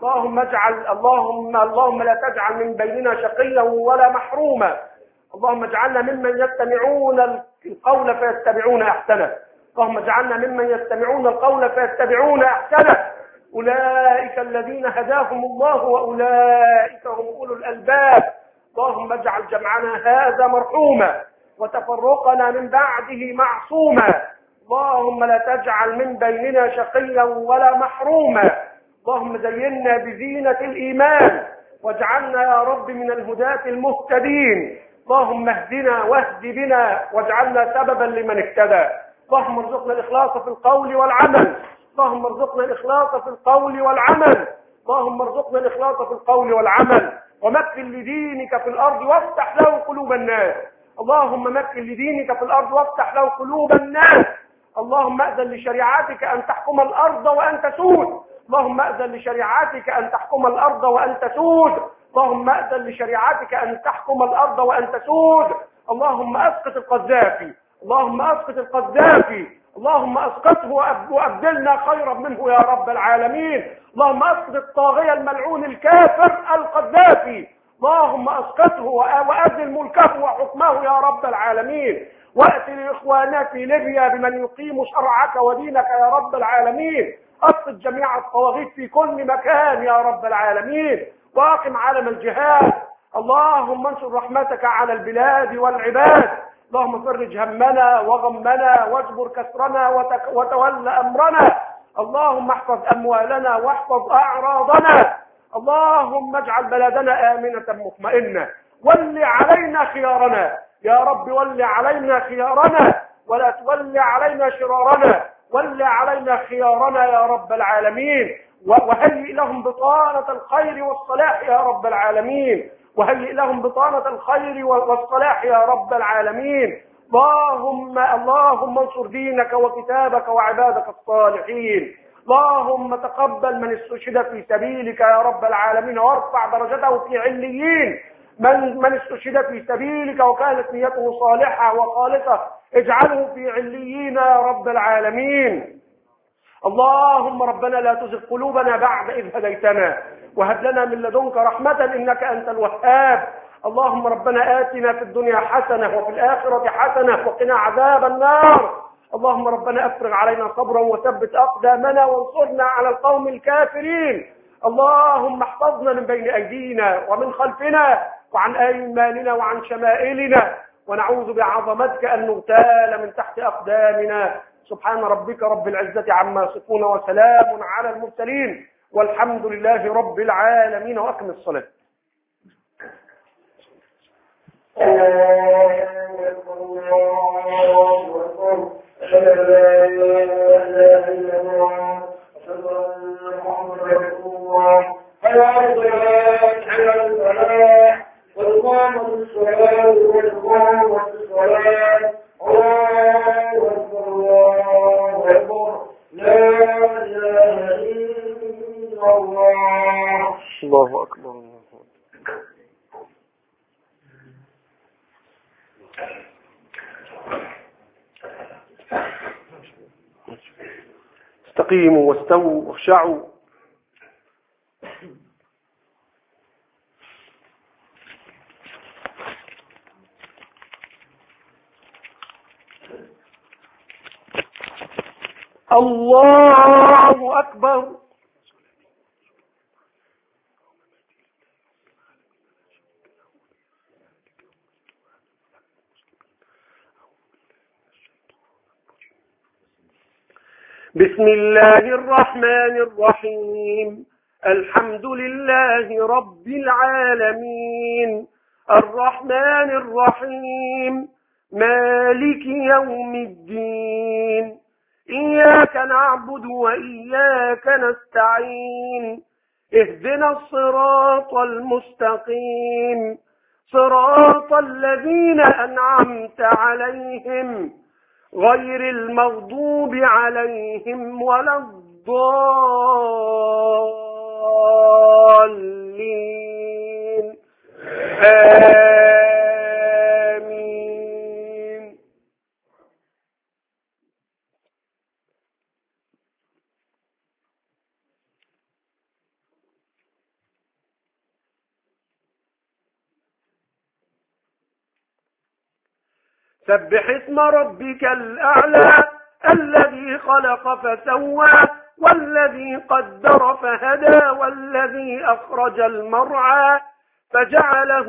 اللهم لا تجعل من بيننا شقيا ولا محروما. اللهم اجعلنا ممن يستمعون القول فيتبعون احسنه. اللهم اجعلنا ممن يستمعون القول فيتبعون احسنه. اولئك الذين هداهم الله واولئك هم اولو الالباب. اللهم اجعل جمعنا هذا مرحوما وتفرقنا من بعده معصوما. اللهم لا تجعل من بيننا شقيا ولا محروما. اللهم زينا بزينة الإيمان واجعلنا يا رب من الهداة المهتدين. اللهم اهدنا واهد بنا واجعلنا سببا لمن اهتدى. اللهم ارزقنا الإخلاص في القول والعمل. اللهم ارزقنا الإخلاص في القول والعمل. اللهم ارزقنا الإخلاص في القول والعمل. ومكن لدينك في الأرض وافتح له قلوب الناس. اللهم مكن لدينك في الأرض وافتح له قلوب الناس. اللهم أذن لشريعتك أن تحكم الأرض وأن تسود. اللهم أذن لشريعتك أن تحكم الأرض وأن تسود. اللهم أذن لشريعتك أن تحكم الأرض وأن تسود. اللهم أسقط القذافي. اللهم أسقط القذافي. اللهم أسقطه وأبدلنا خيرا منه يا رب العالمين. اللهم أسقط الطاغية الملعون الكافر القذافي. اللهم أسقطه وأذل ملكه وحكمه يا رب العالمين. وأت لإخواننا في ليبيا بمن يقيم شرعك ودينك يا رب العالمين. أسقط جميع الطواغيت في كل مكان يا رب العالمين، واقم علم الجهاد. اللهم انشر رحمتك على البلاد والعباد. اللهم فرج همنا وغمنا واجبر كسرنا وتول أمرنا. اللهم احفظ أموالنا واحفظ أعراضنا. اللهم اجعل بلدنا آمنة مطمئنة. ول علينا خيارنا يا رب، ول علينا خيارنا ولا تول علينا شرارنا. ول علينا خيارنا يا رب العالمين، وهيئ لهم بطانة الخير والصلاح يا رب العالمين. وهيئ لهم بطانة الخير والصلاح يا رب العالمين. اللهم انصر دينك وكتابك وعبادك الصالحين. اللهم تقبل من استشهد في سبيلك يا رب العالمين، وارفع درجته في عليين. من استشهد في سبيلك وكانت نيته صالحة وخالصة اجعله في عليين يا رب العالمين. اللهم ربنا لا تزغ قلوبنا بعد إذ هديتنا وهب لنا من لدنك رحمة إنك أنت الوهاب. اللهم ربنا آتنا في الدنيا حسنة وفي الآخرة حسنة وقنا عذاب النار. اللهم ربنا أفرغ علينا صبرا وثبت أقدامنا وانصرنا على القوم الكافرين. اللهم احفظنا من بين أيدينا ومن خلفنا وعن أيماننا وعن شمائلنا، ونعوذ بعظمتك أن نغتال من تحت أقدامنا. سبحان ربك رب العزة عما يصفون وسلام على المرسلين والحمد لله رب العالمين. وأقم الصلاة. الله أكبر. استقيموا واستووا واخشعوا. الله أكبر. بسم الله الرحمن الرحيم. الحمد لله رب العالمين الرحمن الرحيم مالك يوم الدين. إياك نعبد وإياك نستعين. اهدنا الصراط المستقيم صراط الذين أنعمت عليهم غير المغضوب عليهم ولا الضالين. آمين. سبح اسم ربك الأعلى الذي خلق فسوى والذي قدر فهدى والذي أخرج المرعى فجعله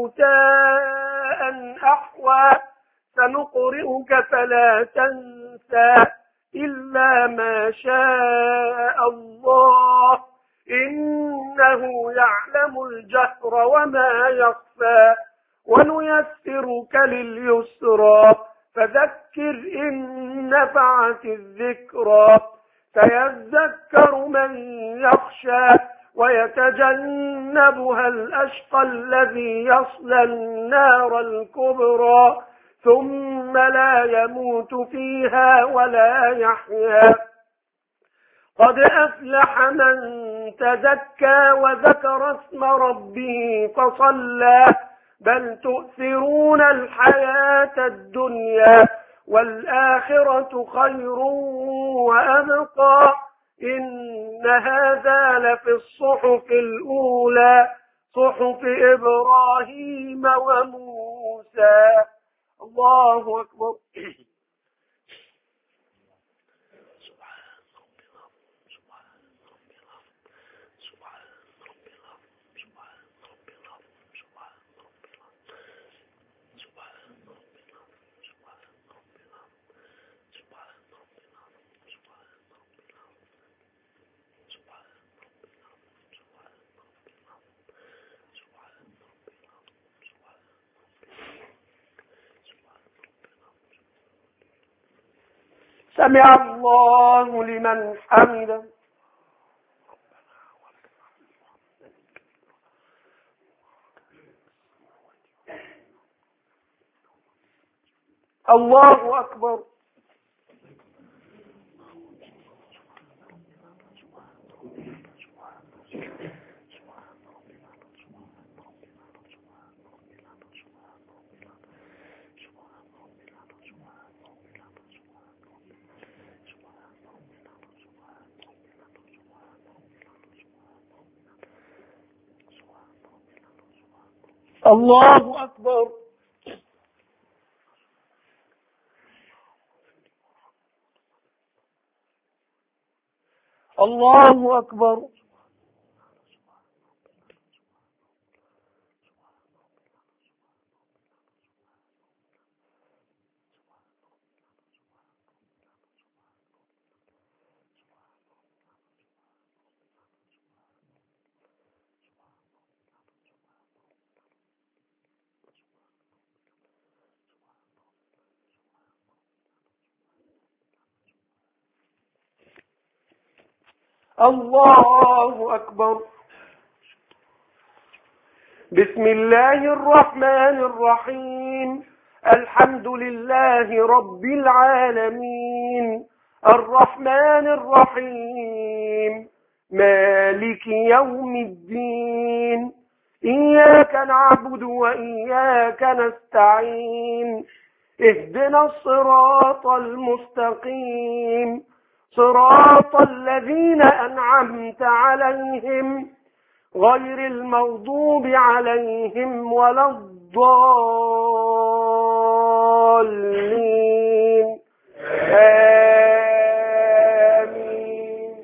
غثاء أحوى. سنقرئك فلا تنسى إلا ما شاء الله إنه يعلم الجهر وما يخفى. ونيسرك لليسرى فذكر إن نفعت الذكرى. سيذكر من يخشى ويتجنبها الأشقى الذي يصلى النار الكبرى ثم لا يموت فيها ولا يحيا. قد أفلح من تزكى وذكر اسم ربه فصلى. بل تؤثرون الحياة الدنيا والآخرة خير وأبقى. إن هذا لفي الصحف الأولى صحف إبراهيم وموسى. الله أكبر. سمع الله لمن حمده. الله أكبر. الله أكبر. الله أكبر. الله أكبر. بسم الله الرحمن الرحيم. الحمد لله رب العالمين، الرحمن الرحيم، مالك يوم الدين، إياك نعبد وإياك نستعين، اهدنا الصراط المستقيم، صراط الذين أنعمت عليهم غير المغضوب عليهم ولا الضالين. آمين.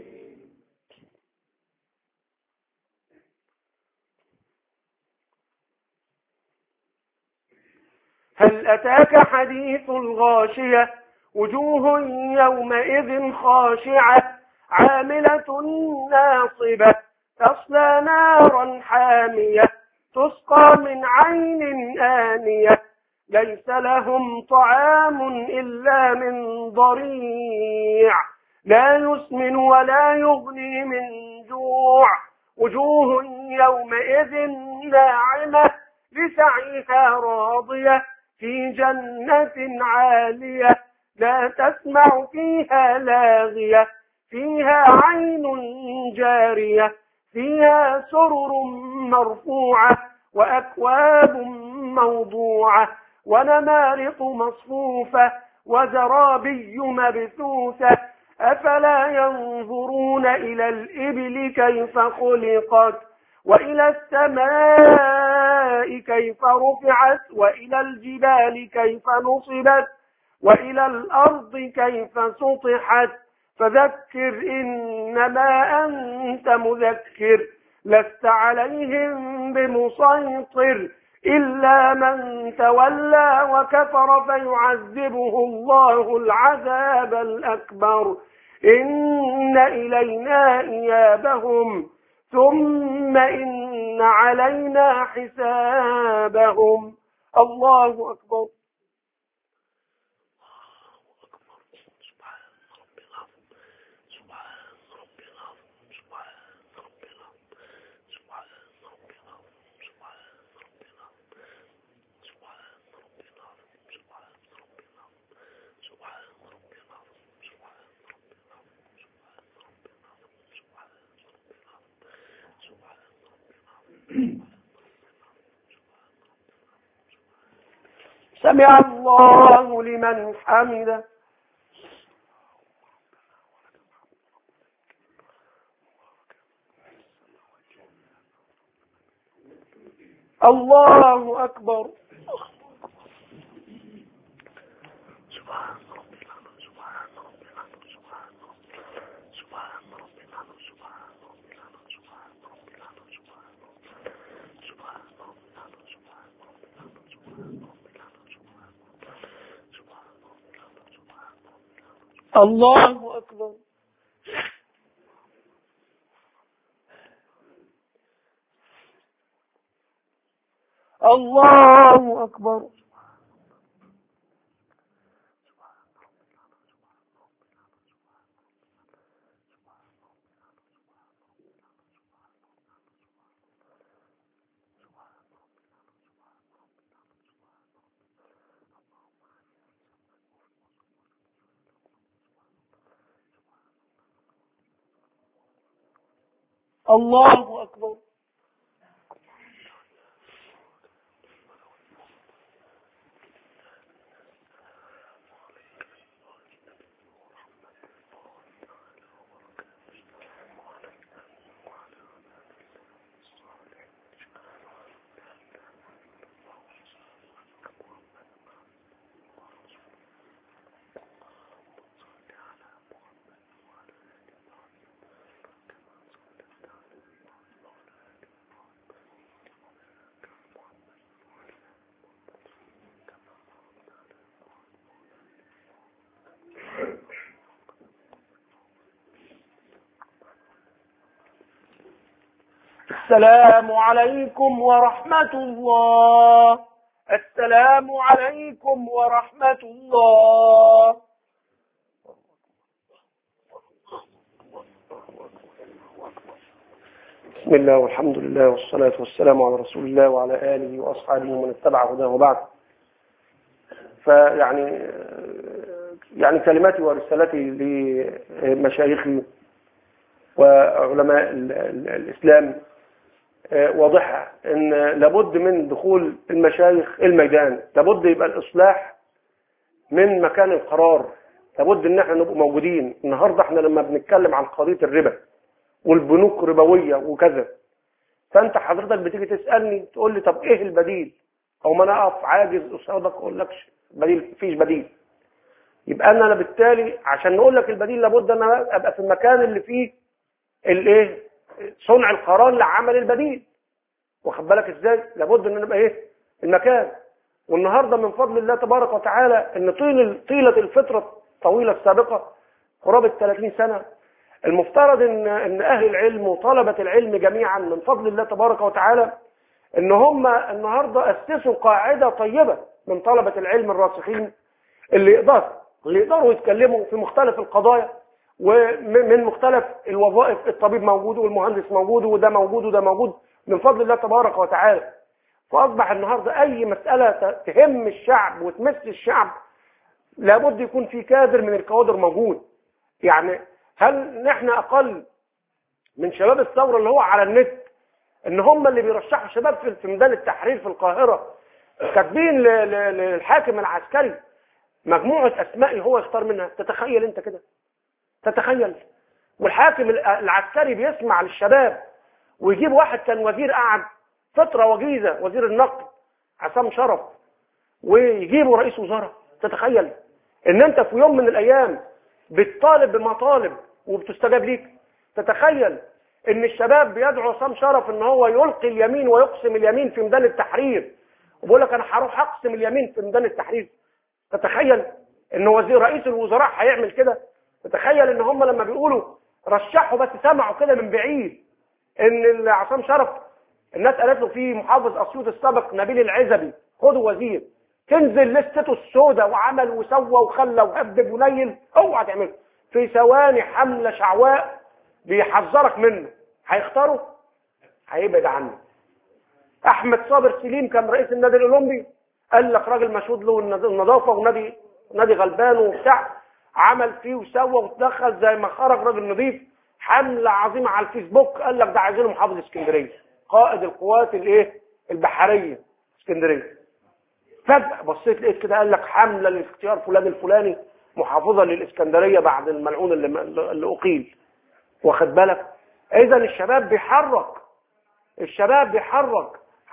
هل أتاك حديث الغاشية؟ وجوه يومئذ خاشعة عاملة ناصبة تصلى نارا حامية تسقى من عين آنية ليس لهم طعام إلا من ضريع لا يسمن ولا يغني من جوع. وجوه يومئذ ناعمة لسعيها راضية في جنة عالية لا تسمع فيها لاغية فيها عين جارية فيها سرر مرفوعة وأكواب موضوعة ونمارق مصفوفة وزرابي مبثوثة أفلا ينظرون إلى الإبل كيف خلقت وإلى السماء كيف رفعت وإلى الجبال كيف نصبت وإلى الأرض كيف سطحت فذكر إنما أنت مذكر لست عليهم بمسيطر إلا من تولى وكفر فيعذبه الله العذاب الأكبر إن إلينا إيابهم ثم إن علينا حسابهم. الله أكبر. سمع الله لمن حمده. الله أكبر. الله أكبر. الله أكبر. الله أكبر. السلام عليكم ورحمة الله. السلام عليكم ورحمة الله. بسم الله والحمد لله والصلاة والسلام على رسول الله وعلى آله وأصحابه ومن اتبع هداه وبعد. يعني كلماتي ورسالتي لمشايخي وعلماء الإسلام واضحة، إن لابد من دخول المشايخ الميدان، لابد يبقى الإصلاح من مكان القرار، لابد إن احنا نبقى موجودين. النهاردة احنا لما بنتكلم عن قضية الربا والبنوك ربوية وكذا، فأنت حضرتك بتيجي تسألني تقول لي طب إيه البديل؟ أو ما أنا أقف عاجز قصادك أقول لكش بديل، مفيش بديل. يبقى أنا بالتالي عشان نقول لك البديل لابد أن أنا أبقى في المكان اللي فيه الإيه؟ صنع القرار لعمل البديل. واخد بالك إزاي؟ لابد أن نبقى إيه؟ المكان. والنهارده من فضل الله تبارك وتعالى ان طيله الفتره الطويله السابقه قرابه 30 سنه، المفترض ان اهل العلم وطلبه العلم جميعا من فضل الله تبارك وتعالى ان هم النهارده اسسوا قاعده طيبه من طلبه العلم الراسخين اللي يقدروا يتكلموا في مختلف القضايا ومن مختلف الوظائف. الطبيب موجود والمهندس موجود وده موجود وده موجود من فضل الله تبارك وتعالى. فأصبح النهاردة أي مسألة تهم الشعب وتمس الشعب لابد يكون في كادر من الكوادر موجود. يعني هل نحن أقل من شباب الثورة اللي هو على النت إن هم اللي بيرشحوا شباب في ميدان التحرير في القاهرة كاتبين للحاكم العسكري مجموعة أسماء هو يختار منها؟ تتخيل أنت كده؟ تتخيل؟ والحاكم العسكري بيسمع للشباب ويجيب واحد كان وزير قعد فترة وجيزة وزير النقل عصام شرف ويجيبوا رئيس وزراء. تتخيل ان انت في يوم من الايام بتطالب بمطالب وبتستجاب ليك؟ تتخيل ان الشباب بيدعو عصام شرف ان هو يلقي اليمين ويقسم اليمين في ميدان التحرير وبيقول لك انا هروح اقسم اليمين في ميدان التحرير؟ تتخيل ان وزير رئيس الوزراء هيعمل كده؟ تتخيل ان هم لما بيقولوا رشحوا بس سمعوا كده من بعيد ان عصام شرف الناس قالت له في محافظ اسيوط السابق نبيل العزبي خدوا وزير، تنزل لسته السوداء وعمل وسوى وخلى وهبب ونيل، اوعى تعمله في ثواني حمله شعواء بيحذرك منه. هيختاره؟ هيبعد عنه. احمد صابر سليم كان رئيس النادي الاولمبي، قال لك راجل مشهود له النظافه ونادي غلبان وبتاع، عمل فيه وسوى وتدخل زي ما خرج راجل نظيف. حمله عظيمه على الفيسبوك قال لك ده عايزينه محافظ اسكندريه، قائد القوات البحريه اسكندريه. فجاه بصيت لقيت كده قال لك حمله لاختيار فلان الفلاني محافظا للاسكندريه بعد الملعون اللي اقيل. واخد بالك؟ اذا الشباب بيحرك، الشباب بيحرك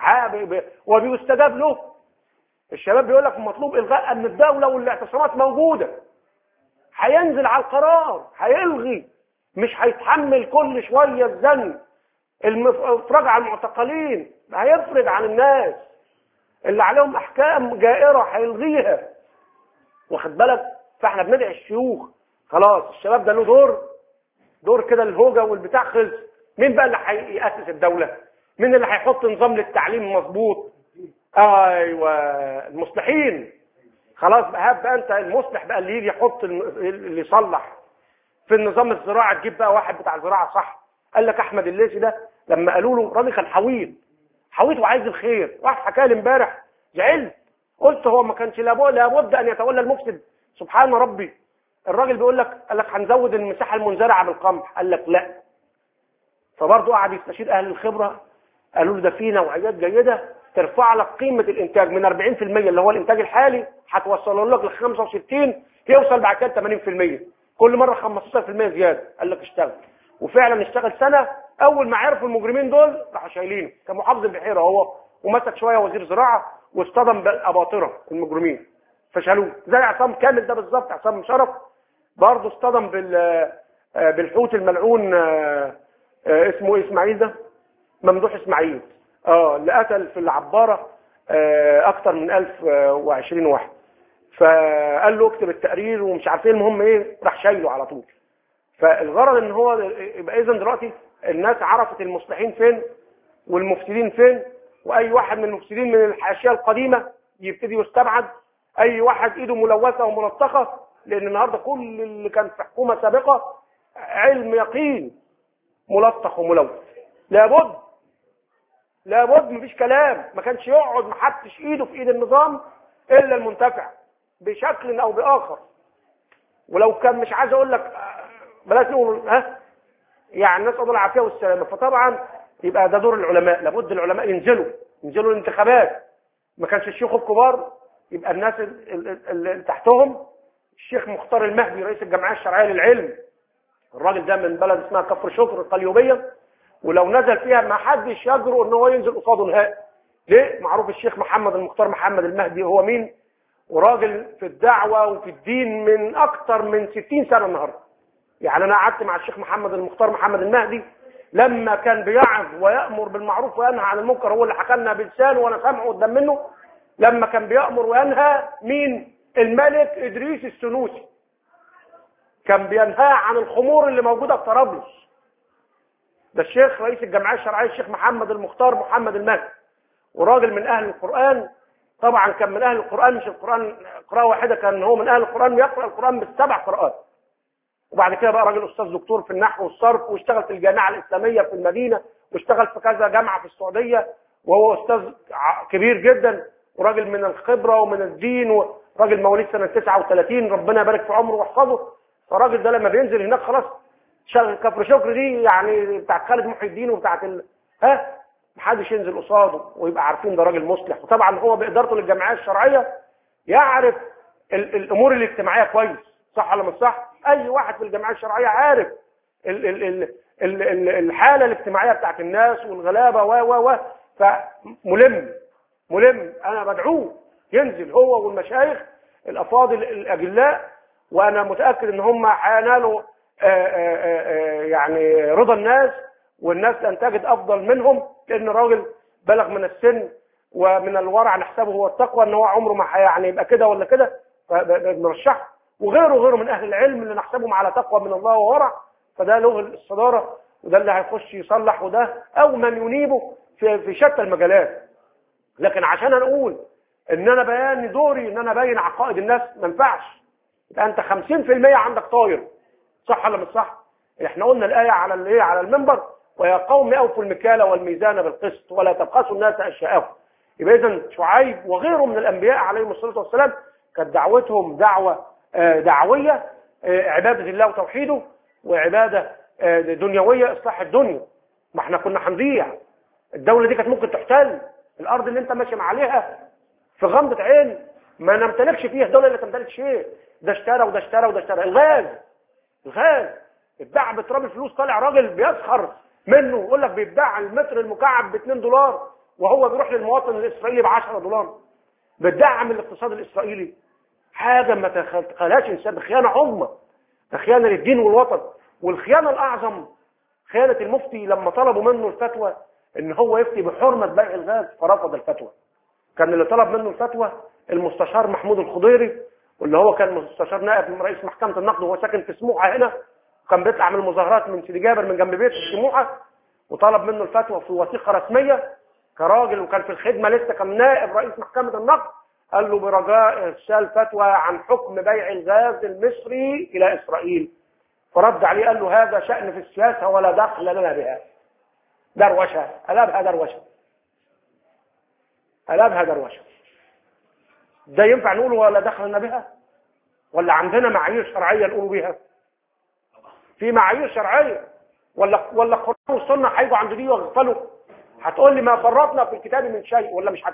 وبيستجاب له. الشباب بيقول لك مطلوب الغاء امن الدوله والاعتصامات موجوده. هينزل على القرار، هيلغي، مش هيتحمل كل شويه الزن. الافراج عن المعتقلين هيفرج عن الناس اللي عليهم احكام جائره، هيلغيها. واخد بالك؟ فاحنا بندعي الشيوخ، خلاص الشباب ده له دور كده، الهوجه والبتاع خلص. مين بقى اللي هيأسس الدوله؟ مين اللي هيحط نظام للتعليم مظبوط؟ ايوه المصلحين. خلاص بقى هات بقى انت المصلح بقى اللي يجي يحط اللي يصلح في النظام الزراعي. تجيب بقى واحد بتاع زراعه صح. قال لك احمد الليثي ده لما قالوا له راجل كان حويط وعايز الخير، واحد حكى لي امبارح زعلت، قلت هو ما كانش لابد ان يتولى المفسد؟ سبحان ربي. الراجل بيقول لك قال لك هنزود المساحه المنزرعه بالقمح، قال لك لا. فبرضه قعد يستشير اهل الخبره، قالوا له ده في نوعيات جيده ترفع لك قيمه الانتاج من 40% اللي هو الانتاج الحالي هتوصله لك ل 65، يوصل بعد كده 80%، كل مره 15% زياده. قال لك اشتغل. وفعلا اشتغل سنه. اول ما عرفوا المجرمين دول راحوا شايلينه كمحافظ البحيره هو، ومسك شويه وزير زراعه واصطدم بالاباطره المجرمين فشالوه. زي عصام كامل ده بالظبط، عصام شرف برضه اصطدم بالحوت الملعون، اسمه ايه اسماعيل ده؟ ممدوح اسماعيل، اللي قتل في العباره اكتر من 1020 واحد. فقال له اكتب التقرير ومش عارف ايه، المهم ايه راح شايله على طول. فالغرض ان هو يبقى اذا دلوقتي الناس عرفت المصلحين فين والمفسدين فين، واي واحد من المفسدين من الحاشيه القديمه يبتدي يستبعد، اي واحد ايده ملوثه وملطخه، لان النهارده كل اللي كان في حكومه سابقه علم يقين ملطخ وملوث. لابد مفيش كلام، ما كانش يقعد محدش ايده في ايد النظام الا المنتفع بشكل او باخر. ولو كان مش عايز اقول لك بلاش نقول يعني نسال الله العافيه والسلامه. فطبعا يبقى ده دور العلماء، لابد العلماء ينزلوا الانتخابات. ما كانش الشيوخ الكبار، يبقى الناس اللي تحتهم. الشيخ مختار المهدي رئيس الجمعيه الشرعيه للعلم، الراجل ده من بلد اسمها كفر شكر القليوبيه، ولو نزل فيها ما حدش يجرؤ ان هو ينزل قصاده نهائي. ليه؟ معروف الشيخ محمد المختار محمد المهدي هو مين، وراجل في الدعوه وفي الدين من اكتر من 60 سنه النهارده. يعني انا قعدت مع الشيخ محمد المختار محمد المهدي لما كان بيعظ ويامر بالمعروف وينهى عن المنكر، هو اللي حكى لنا بلسانه وانا سامعه قدام منه. لما كان بيامر وينهى مين؟ الملك ادريس السنوسي كان بينهى عن الخمور اللي موجوده في طرابلس. ده الشيخ رئيس الجمعيه الشرعيه الشيخ محمد المختار محمد المهدي، وراجل من اهل القران. طبعا كان من اهل القران، مش القران قراءه واحده، كان هو من اهل القران يقرا القران بالسبع قراءات. وبعد كده بقى راجل استاذ دكتور في النحو والصرف، واشتغل في الجامعه الاسلاميه في المدينه، واشتغل في كذا جامعه في السعوديه، وهو استاذ كبير جدا وراجل من الخبره ومن الدين، وراجل مواليد سنه 39 ربنا يبارك في عمره ويحفظه. فالراجل ده لما بينزل هناك خلاص شغل كفر شكر دي يعني بتاعت خالد محي الدين وبتاعت محدش ينزل قصاده، ويبقى عارفين ده راجل مصلح. وطبعا هو بادارته للجمعيه الشرعيه يعرف الامور الاجتماعيه كويس، صح ولا مش صح؟ اي واحد في الجمعيه الشرعيه عارف الحاله الاجتماعيه بتاعت الناس والغلابه و فملم. انا بدعوه ينزل هو والمشايخ الافاضل الاجلاء، وانا متاكد ان هم هينالوا يعني رضا الناس، والناس لن تجد افضل منهم، لان راجل بلغ من السن ومن الورع نحسبه هو التقوى، ان هو عمره ما يعني يبقى كده ولا كده، فبنرشحه. وغيره من اهل العلم اللي نحسبهم على تقوى من الله وورع، فده له الصداره، وده اللي هيخش يصلح، وده او من ينيبه في شتى المجالات. لكن عشان نقول ان انا بيان دوري ان انا ابين عقائد الناس، ما ينفعش. يبقى انت 50% عندك طاير، صح ولا مش صح؟ احنا قلنا الايه على المنبر: ويا قوم اوفوا المكيال والميزان بالقسط ولا تبخسوا الناس اشياءهم. يبقى اذا شعيب وغيره من الانبياء عليهم الصلاه والسلام كانت دعوتهم دعوه دعويه، عباده الله وتوحيده، وعباده دنيويه اصلاح الدنيا. ما احنا كنا هنضيع، الدوله دي كانت ممكن تحتل، الارض اللي انت ماشي عليها في غمضه عين ما نمتلكش فيها، الدوله اللي تمتلك شيء، ده اشترى وده اشترى وده اشترى. الغاز اتباع بتراب الفلوس، طالع راجل بيسخر منه يقول لك بيتباع المتر المكعب ب $2 وهو بيروح للمواطن الاسرائيلي ب $10. بتدعم الاقتصاد الاسرائيلي، حاجه ما تخيلهاش انسان، خيانه عظمى، ده خيانه للدين والوطن. والخيانه الاعظم خيانه المفتي لما طلبوا منه الفتوى ان هو يفتي بحرمه بيع الغاز فرفض الفتوى. كان اللي طلب منه الفتوى المستشار محمود الخضيري، واللي هو كان مستشار نائب من رئيس محكمه النقد، وهو ساكن في سموحه هنا، وكان بيطلع من المظاهرات من سيدي جابر من جنب بيته في سموحه، وطلب منه الفتوى في وثيقه رسميه كراجل، وكان في الخدمه لسه كان نائب رئيس محكمه النقد. قال له برجاء ارسال فتوى عن حكم بيع الغاز المصري الى اسرائيل. فرد عليه قال له هذا شأن في السياسه ولا دخل لنا بها. دروشه، قلبها دروشه، قلبها دروشه. ده ينفع نقوله ولا دخل لنا بها؟ ولا عندنا معايير شرعيه نقول بها؟ في معايير شرعيه، ولا القران والسنه هيجوا عند دي ويغفلوا؟ هتقول لي ما فرطنا في الكتاب من شيء، ولا مش